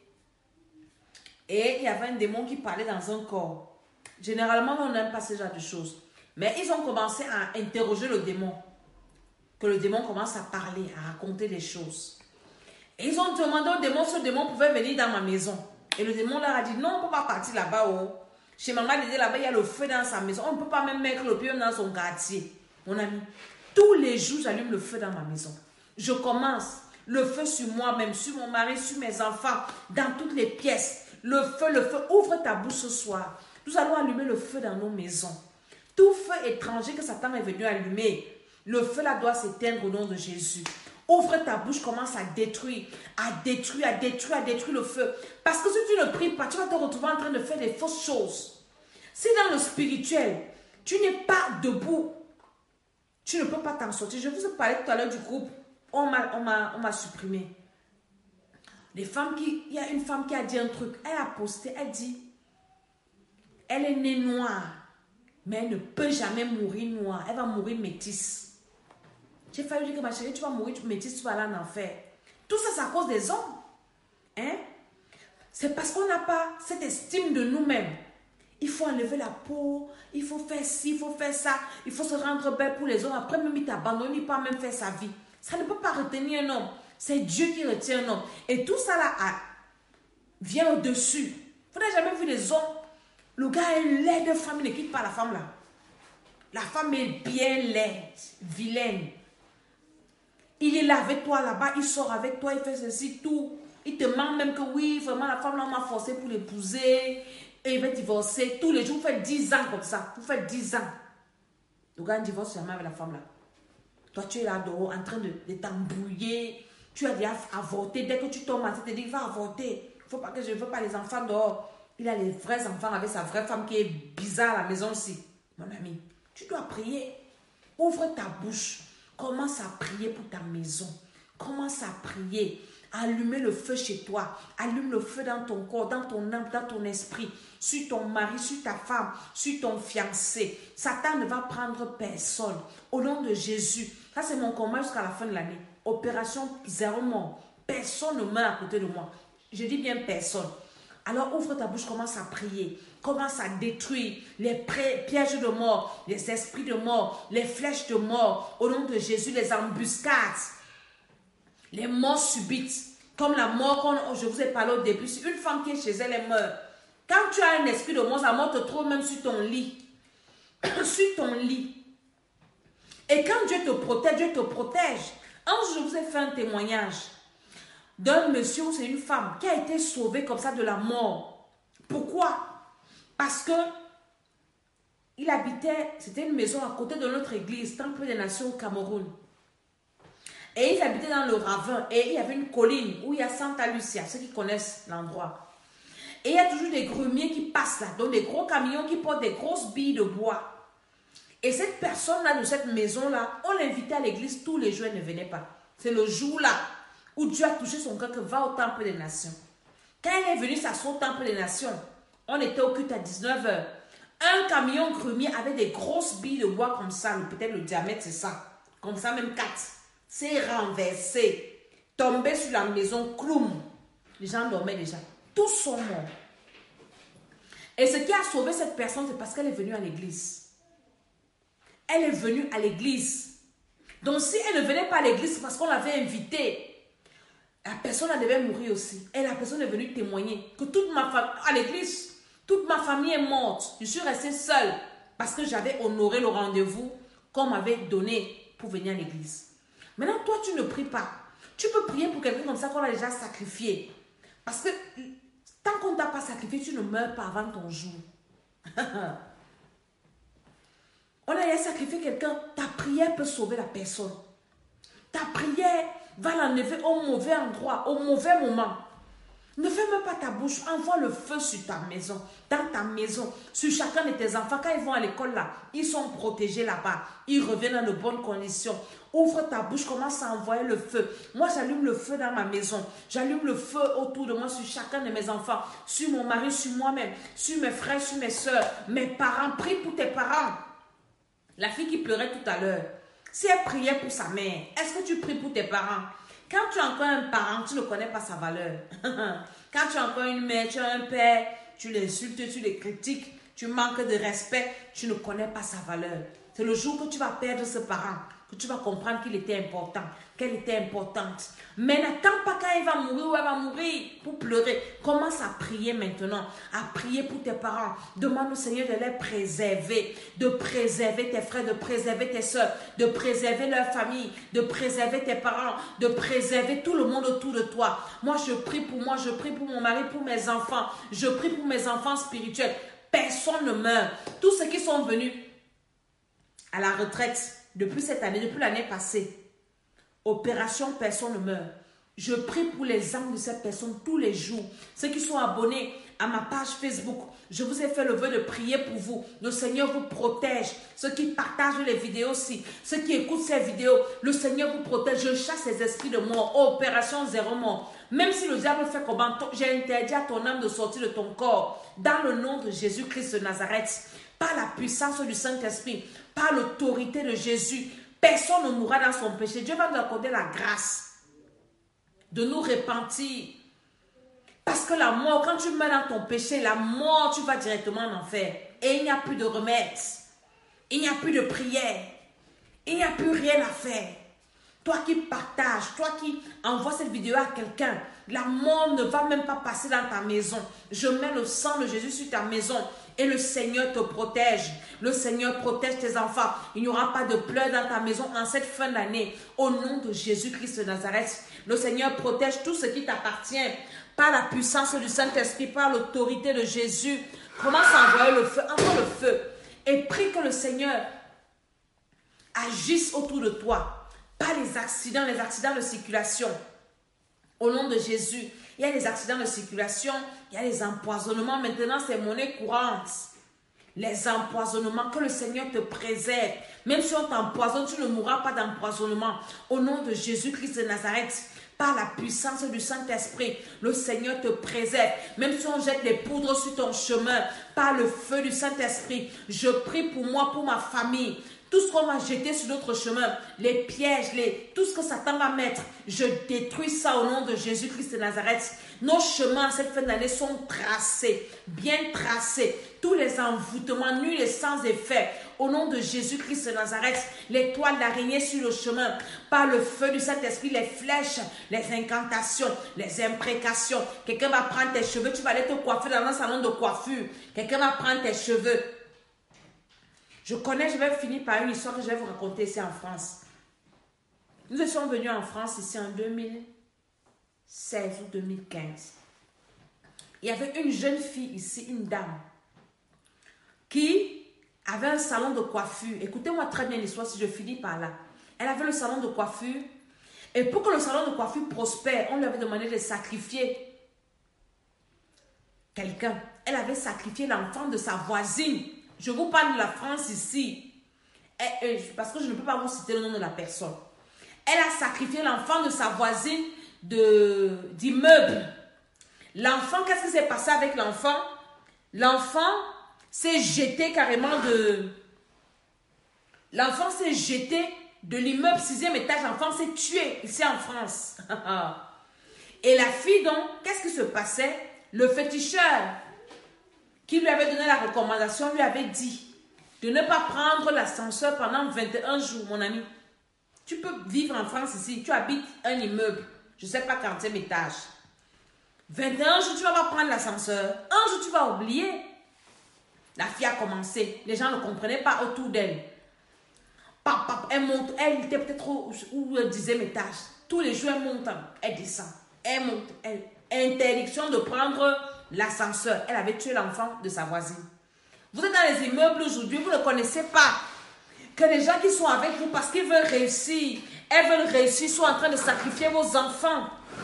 Et il y avait un démon qui parlait dans un corps. Généralement, on n'aime pas ce genre de choses. Mais ils ont commencé à interroger le démon. Que le démon commence à parler, à raconter des choses. Et ils ont demandé au démon si le démon pouvait venir dans ma maison. Et le démon leur a dit, non, on ne peut pas partir là-bas. Oh. Chez maman, là-bas, il y a le feu dans sa maison. On ne peut pas même mettre le pied dans son quartier. Mon ami, tous les jours, j'allume le feu dans ma maison. Je commence le feu sur moi-même, sur mon mari, sur mes enfants, dans toutes les pièces. Le feu, ouvre ta bouche ce soir. Nous allons allumer le feu dans nos maisons. Tout feu étranger que Satan est venu allumer, le feu là doit s'éteindre au nom de Jésus. Ouvre ta bouche, commence à détruire le feu. Parce que si tu ne pries pas, tu vas te retrouver en train de faire des fausses choses. Si dans le spirituel, tu n'es pas debout, tu ne peux pas t'en sortir. Je vous ai parlé tout à l'heure du groupe. On m'a supprimé. Il y a une femme qui a dit un truc. Elle a posté, elle dit, Elle est née noire, mais elle ne peut jamais mourir noire. Elle va mourir métisse. J'ai failli dire que ma chérie, tu vas mourir métisse, tu vas aller en enfer. Tout ça, c'est à cause des hommes. Hein? C'est parce qu'on n'a pas cette estime de nous-mêmes. Il faut enlever la peau, il faut faire ci, il faut faire ça, il faut se rendre belle pour les hommes. Après, même il t'abandonne, il peut même faire sa vie. Ça ne peut pas retenir un homme. C'est Dieu qui retient un homme. Et tout ça là vient au-dessus. Vous n'avez jamais vu les hommes. Le gars est laid de femme, il ne quitte pas la femme là. La femme est bien laide, vilaine. Il est là avec toi là-bas, il sort avec toi, il fait ceci, tout. Il te ment même que oui, vraiment la femme là m'a forcé pour l'épouser. Et il va divorcer. Tous les jours, vous faites 10 ans comme ça. Vous faites 10 ans. Le gars divorce jamais avec la femme là. Toi, tu es là dehors en train de t'embrouiller. Tu as déjà avorté. Dès que tu tombes enceinte, tu te dis, il va avorter. Faut pas que je ne veux pas les enfants dehors. Il a les vrais enfants avec sa vraie femme qui est bizarre à la maison aussi. Mon ami, tu dois prier. Ouvre ta bouche. Commence à prier pour ta maison. Commence à prier. Allumer le feu chez toi. Allume le feu dans ton corps, dans ton âme, dans ton esprit. Sur ton mari, sur ta femme, sur ton fiancé. Satan ne va prendre personne. Au nom de Jésus. Ça, c'est mon combat jusqu'à la fin de l'année. Opération zéro mort. Personne ne meurt à côté de moi. Je dis bien personne. Alors ouvre ta bouche, commence à prier. Commence à détruire les pièges de mort, les esprits de mort, les flèches de mort. Au nom de Jésus, les embuscades. Les morts subites, comme la mort quand je vous ai parlé au début. Si une femme qui est chez elle, elle meurt. Quand tu as un esprit de mort, la mort te trouve même sur ton lit. Sur ton lit. Et quand Dieu te protège, Dieu te protège. Un jour, je vous ai fait un témoignage d'un monsieur ou c'est une femme qui a été sauvée comme ça de la mort. Pourquoi? Parce que il habitait, c'était une maison à côté de notre église, Temple des Nations au Cameroun. Et ils habitaient dans le ravin. Et il y avait une colline où il y a Santa Lucia, ceux qui connaissent l'endroit. Et il y a toujours des grumiers qui passent là. Donc des gros camions qui portent des grosses billes de bois. Et cette personne-là de cette maison-là, on l'invitait à l'église tous les jours, elle ne venait pas. C'est le jour-là où Dieu a touché son cœur que va au Temple des Nations. Quand elle est venue s'asseoir au Temple des Nations, on était au culte à 19 h. Un camion grumier avec des grosses billes de bois comme ça, peut-être le diamètre c'est ça. Comme ça, même 4. C'est renversé, tombé sur la maison, cloum. Les gens dormaient déjà. Tous sont morts. Et ce qui a sauvé cette personne, c'est parce qu'elle est venue à l'église. Elle est venue à l'église. Donc si elle ne venait pas à l'église, c'est parce qu'on l'avait invitée. La personne elle devait mourir aussi. Et la personne est venue témoigner que toute ma famille, à l'église, toute ma famille est morte. Je suis restée seule parce que j'avais honoré le rendez-vous qu'on m'avait donné pour venir à l'église. Maintenant, toi, tu ne pries pas. Tu peux prier pour quelqu'un comme ça qu'on a déjà sacrifié. Parce que tant qu'on ne t'a pas sacrifié, tu ne meurs pas avant ton jour. On a déjà sacrifié quelqu'un. Ta prière peut sauver la personne. Ta prière va l'enlever au mauvais endroit, au mauvais moment. Ne ferme pas ta bouche. Envoie le feu sur ta maison, dans ta maison, sur chacun de tes enfants. Quand ils vont à l'école là, ils sont protégés là-bas. Ils reviennent dans de bonnes conditions. Ouvre ta bouche, commence à envoyer le feu. Moi, j'allume le feu dans ma maison. J'allume le feu autour de moi, sur chacun de mes enfants, sur mon mari, sur moi-même, sur mes frères, sur mes soeurs, mes parents. Prie pour tes parents. La fille qui pleurait tout à l'heure, si elle priait pour sa mère, est-ce que tu pries pour tes parents? Quand tu as encore un parent, tu ne connais pas sa valeur. Quand tu as encore une mère, tu as un père, tu l'insultes, tu les critiques, tu manques de respect, tu ne connais pas sa valeur. C'est le jour que tu vas perdre ce parent que tu vas comprendre qu'il était important, qu'elle était importante. Mais n'attends pas quand elle va mourir ou elle va mourir pour pleurer. Commence à prier maintenant, à prier pour tes parents. Demande au Seigneur de les préserver, de préserver tes frères, de préserver tes soeurs, de préserver leur famille, de préserver tes parents, de préserver tout le monde autour de toi. Moi, je prie pour moi, je prie pour mon mari, pour mes enfants. Je prie pour mes enfants spirituels. Personne ne meurt. Tous ceux qui sont venus à la retraite depuis cette année, depuis l'année passée, opération personne ne meurt. Je prie pour les âmes de ces personnes tous les jours. Ceux qui sont abonnés à ma page Facebook. Je vous ai fait le vœu de prier pour vous. Le Seigneur vous protège. Ceux qui partagent les vidéos aussi, ceux qui écoutent ces vidéos, le Seigneur vous protège. Je chasse les esprits de mort. Opération zéro mort. Même si le diable fait comment, j'ai interdit à ton âme de sortir de ton corps. Dans le nom de Jésus-Christ de Nazareth, par la puissance du Saint-Esprit, par l'autorité de Jésus, personne ne mourra dans son péché. Dieu va nous accorder la grâce de nous repentir. Parce que la mort, quand tu meurs dans ton péché, la mort, tu vas directement en enfer. Et il n'y a plus de remède. Il n'y a plus de prière. Il n'y a plus rien à faire. Toi qui partages, toi qui envoies cette vidéo à quelqu'un, la mort ne va même pas passer dans ta maison. Je mets le sang de Jésus sur ta maison et le Seigneur te protège. Le Seigneur protège tes enfants. Il n'y aura pas de pleurs dans ta maison en cette fin d'année. Au nom de Jésus-Christ de Nazareth, le Seigneur protège tout ce qui t'appartient. Par la puissance du Saint-Esprit, par l'autorité de Jésus, commence à envoyer le feu, encore le feu. Et prie que le Seigneur agisse autour de toi. Pas les accidents de circulation. Au nom de Jésus, il y a des accidents de circulation, il y a des empoisonnements. Maintenant, c'est monnaie courante. Les empoisonnements, que le Seigneur te préserve. Même si on t'empoisonne, tu ne mourras pas d'empoisonnement. Au nom de Jésus-Christ de Nazareth, par la puissance du Saint-Esprit, le Seigneur te préserve. Même si on jette des poudres sur ton chemin, par le feu du Saint-Esprit, je prie pour moi, pour ma famille. Tout ce qu'on va jeter sur notre chemin, les pièges, tout ce que Satan va mettre, je détruis ça au nom de Jésus-Christ de Nazareth. Nos chemins cette fin d'année sont tracés, bien tracés. Tous les envoûtements nuls et sans effet, au nom de Jésus-Christ de Nazareth, les toiles d'araignée sur le chemin, par le feu du Saint-Esprit, les flèches, les incantations, les imprécations. Quelqu'un va prendre tes cheveux, tu vas aller te coiffer dans un salon de coiffure. Quelqu'un va prendre tes cheveux. Je vais finir par une histoire que je vais vous raconter ici en France. Nous sommes venus en France ici en 2016 ou 2015. Il y avait une jeune fille ici, une dame, qui avait un salon de coiffure. Écoutez-moi très bien l'histoire si je finis par là. Elle avait le salon de coiffure. Et pour que le salon de coiffure prospère, on lui avait demandé de sacrifier quelqu'un. Elle avait sacrifié l'enfant de sa voisine. Je vous parle de la France ici, parce que je ne peux pas vous citer le nom de la personne. Elle a sacrifié l'enfant de sa voisine d'immeuble. L'enfant, qu'est-ce qui s'est passé avec l'enfant? L'enfant s'est jeté carrément L'enfant s'est jeté de l'immeuble 6e étage. L'enfant s'est tué ici en France. Et la fille donc, qu'est-ce qui se passait? Le féticheur qui lui avait donné la recommandation, lui avait dit de ne pas prendre l'ascenseur pendant 21 jours, mon ami. Tu peux vivre en France ici, tu habites un immeuble, je ne sais pas, 40e étage. 21 jours, tu ne vas pas prendre l'ascenseur. Un jour, tu vas oublier. La fille a commencé. Les gens ne comprenaient pas autour d'elle. Elle monte, elle était peut-être au 10e étage. Tous les jours, elle monte, elle descend. Elle monte, interdiction de prendre l'ascenseur. Elle avait tué l'enfant de sa voisine. Vous êtes dans les immeubles aujourd'hui, vous ne connaissez pas que les gens qui sont avec vous parce qu'ils veulent réussir, elles veulent réussir, sont en train de sacrifier vos enfants.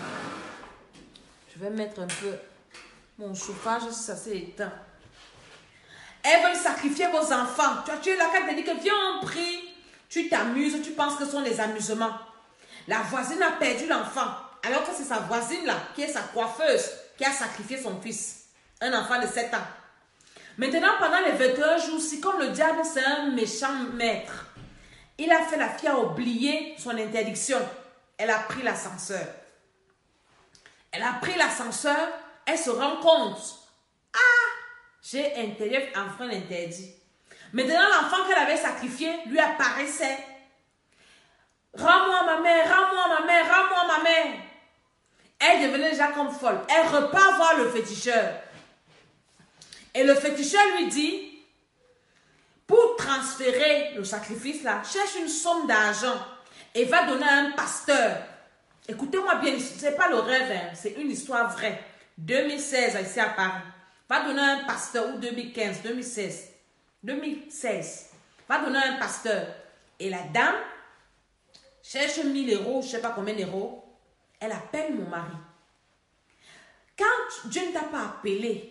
Je vais mettre un peu mon chauffage si ça s'est éteint. Elles veulent sacrifier vos enfants. Tu es là quand elle te dit que viens on prie. Tu t'amuses, tu penses que ce sont les amusements. La voisine a perdu l'enfant. Alors que c'est sa voisine là, qui est sa coiffeuse, qui a sacrifié son fils. Un enfant de 7 ans. Maintenant, pendant les 21 jours, si comme le diable c'est un méchant maître, il a fait la fille à oublier son interdiction. Elle a pris l'ascenseur. Elle a pris l'ascenseur, elle se rend compte. Ah, j'ai enfreint l'interdit. Maintenant, l'enfant qu'elle avait sacrifié lui apparaissait. Rends-moi ma mère, rends-moi ma mère, rends-moi ma mère. Elle devenait déjà comme folle. Elle repart voir le féticheur. Et le féticheur lui dit, pour transférer le sacrifice là, cherche une somme d'argent et va donner à un pasteur. Écoutez-moi bien, ce n'est pas le rêve, hein, c'est une histoire vraie. 2016, ici à Paris. Va donner à un pasteur, ou 2015, 2016. 2016. Va donner à un pasteur. Et la dame cherche 1000 euros, je ne sais pas combien d'euros. Elle appelle mon mari. Quand Dieu ne t'a pas appelé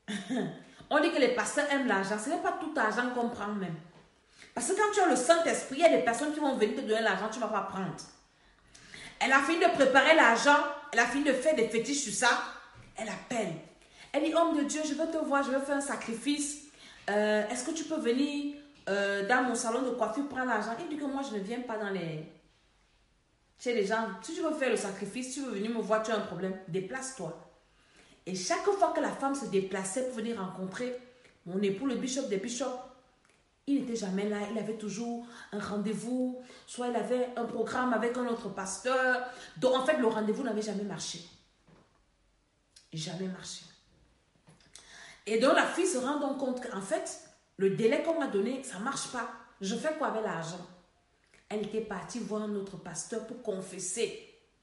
On dit que les pasteurs aiment l'argent. Ce n'est pas tout l'argent qu'on prend même. Parce que quand tu as le Saint-Esprit, il y a des personnes qui vont venir te donner l'argent, tu ne vas pas prendre. Elle a fini de préparer l'argent, elle a fini de faire des fétiches sur ça. Elle appelle. Elle dit, homme de Dieu, je veux te voir, je veux faire un sacrifice. Est-ce que tu peux venir dans mon salon de coiffure prendre l'argent? Il dit que moi, je ne viens pas dans les... chez les gens. Si tu veux faire le sacrifice, tu veux venir me voir, tu as un problème, déplace-toi. Et chaque fois que la femme se déplaçait pour venir rencontrer mon époux, le bishop des bishops, il n'était jamais là. Il avait toujours un rendez-vous. Soit il avait un programme avec un autre pasteur. Donc en fait, le rendez-vous n'avait jamais marché. Jamais marché. Et donc la fille se rend donc compte qu'en fait, le délai qu'on m'a donné, ça ne marche pas. Je fais quoi avec l'argent? Elle était partie voir un autre pasteur pour confesser.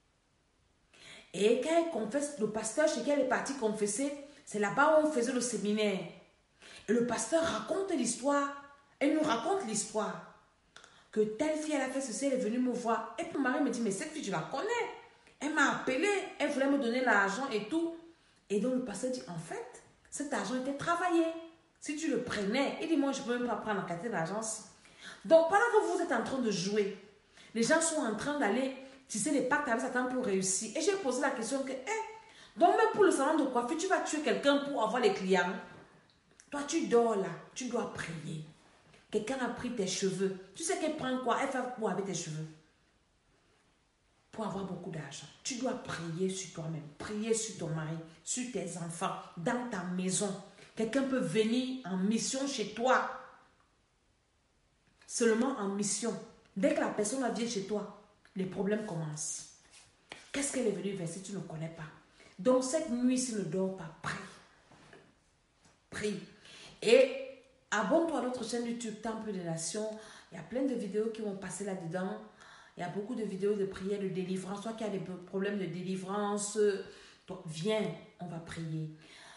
Et quand elle confesse, le pasteur chez qui elle est partie confesser, c'est là-bas où on faisait le séminaire. Et le pasteur raconte l'histoire. Elle nous raconte l'histoire. Que telle fille, elle a fait ceci, elle est venue me voir. Et puis mon mari me dit, mais cette fille, je la connais. Elle m'a appelé, elle voulait me donner l'argent et tout. Et donc le pasteur dit, en fait, cet argent était travaillé. Si tu le prenais, il dit, moi, je ne peux même pas prendre la quantité d'agence. Donc pendant que vous êtes en train de jouer, les gens sont en train d'aller tisser les pactes avec Satan pour réussir. Et j'ai posé la question que, donc même pour le salon de coiffure, tu vas tuer quelqu'un pour avoir les clients. Toi, tu dors là, tu dois prier. Quelqu'un a pris tes cheveux. Tu sais qu'elle prend quoi? Elle fait quoi avec tes cheveux? Pour avoir beaucoup d'argent. Tu dois prier sur toi-même, prier sur ton mari, sur tes enfants, dans ta maison. Quelqu'un peut venir en mission chez toi. Seulement en mission. Dès que la personne vient chez toi, les problèmes commencent. Qu'est-ce qu'elle est venue faire si tu ne connais pas? Donc cette nuit, si tu ne dors pas, prie. Prie. Et abonne-toi à notre chaîne YouTube Temple des Nations. Il y a plein de vidéos qui vont passer là-dedans. Il y a beaucoup de vidéos de prière, de délivrance. Toi qui as des problèmes de délivrance, toi, viens, on va prier.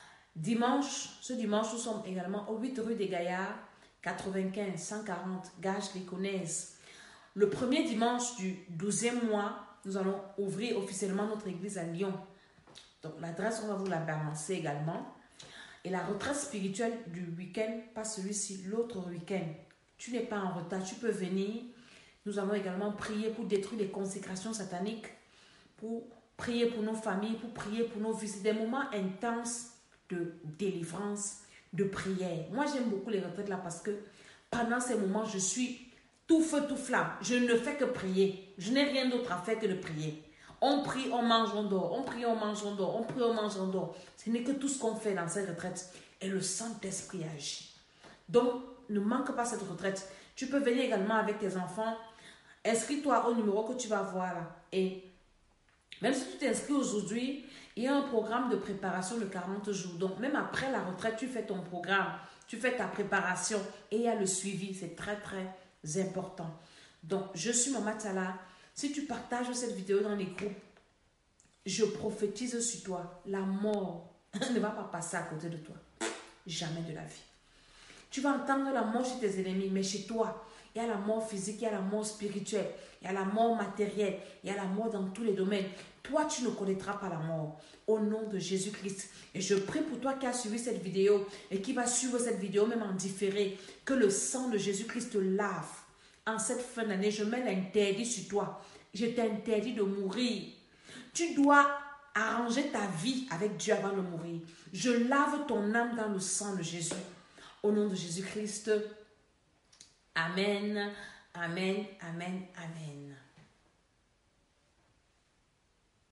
Ce dimanche, nous sommes également au 8 rue des Gaillards, 95 140 Gages-les-Gonesse. Le premier dimanche du 12e mois, nous allons ouvrir officiellement notre église à Lyon. Donc l'adresse, on va vous la balancer également. Et la retraite spirituelle du week-end, pas celui-ci, l'autre week-end. Tu n'es pas en retard, tu peux venir. Nous allons également prier pour détruire les consécrations sataniques, pour prier pour nos familles, pour prier pour nos vies. C'est des moments intenses de délivrance, de prière. Moi, j'aime beaucoup les retraites là parce que pendant ces moments, je suis tout feu, tout flamme. Je ne fais que prier. Je n'ai rien d'autre à faire que de prier. On prie, on mange, on dort. On prie, on mange, on dort. On prie, on mange, on dort. Ce n'est que tout ce qu'on fait dans cette retraite. Et le Saint-Esprit agit. Donc, ne manque pas cette retraite. Tu peux venir également avec tes enfants. Inscris-toi au numéro que tu vas voir là. Et même si tu t'inscris aujourd'hui, il y a un programme de préparation de 40 jours. Donc, même après la retraite, tu fais ton programme. Tu fais ta préparation. Et il y a le suivi. C'est très, très important. Donc, je suis Maman Talla. Si tu partages cette vidéo dans les groupes, je prophétise sur toi. La mort ne va pas passer à côté de toi. Jamais de la vie. Tu vas entendre la mort chez tes ennemis, mais chez toi, il y a la mort physique, il y a la mort spirituelle, il y a la mort matérielle, il y a la mort dans tous les domaines. Toi, tu ne connaîtras pas la mort. Au nom de Jésus-Christ. Et je prie pour toi qui as suivi cette vidéo et qui va suivre cette vidéo même en différé, que le sang de Jésus-Christ te lave. En cette fin d'année, je mets l'interdit sur toi. Je t'interdis de mourir. Tu dois arranger ta vie avec Dieu avant de mourir. Je lave ton âme dans le sang de Jésus. Au nom de Jésus-Christ. Amen, amen, amen, amen.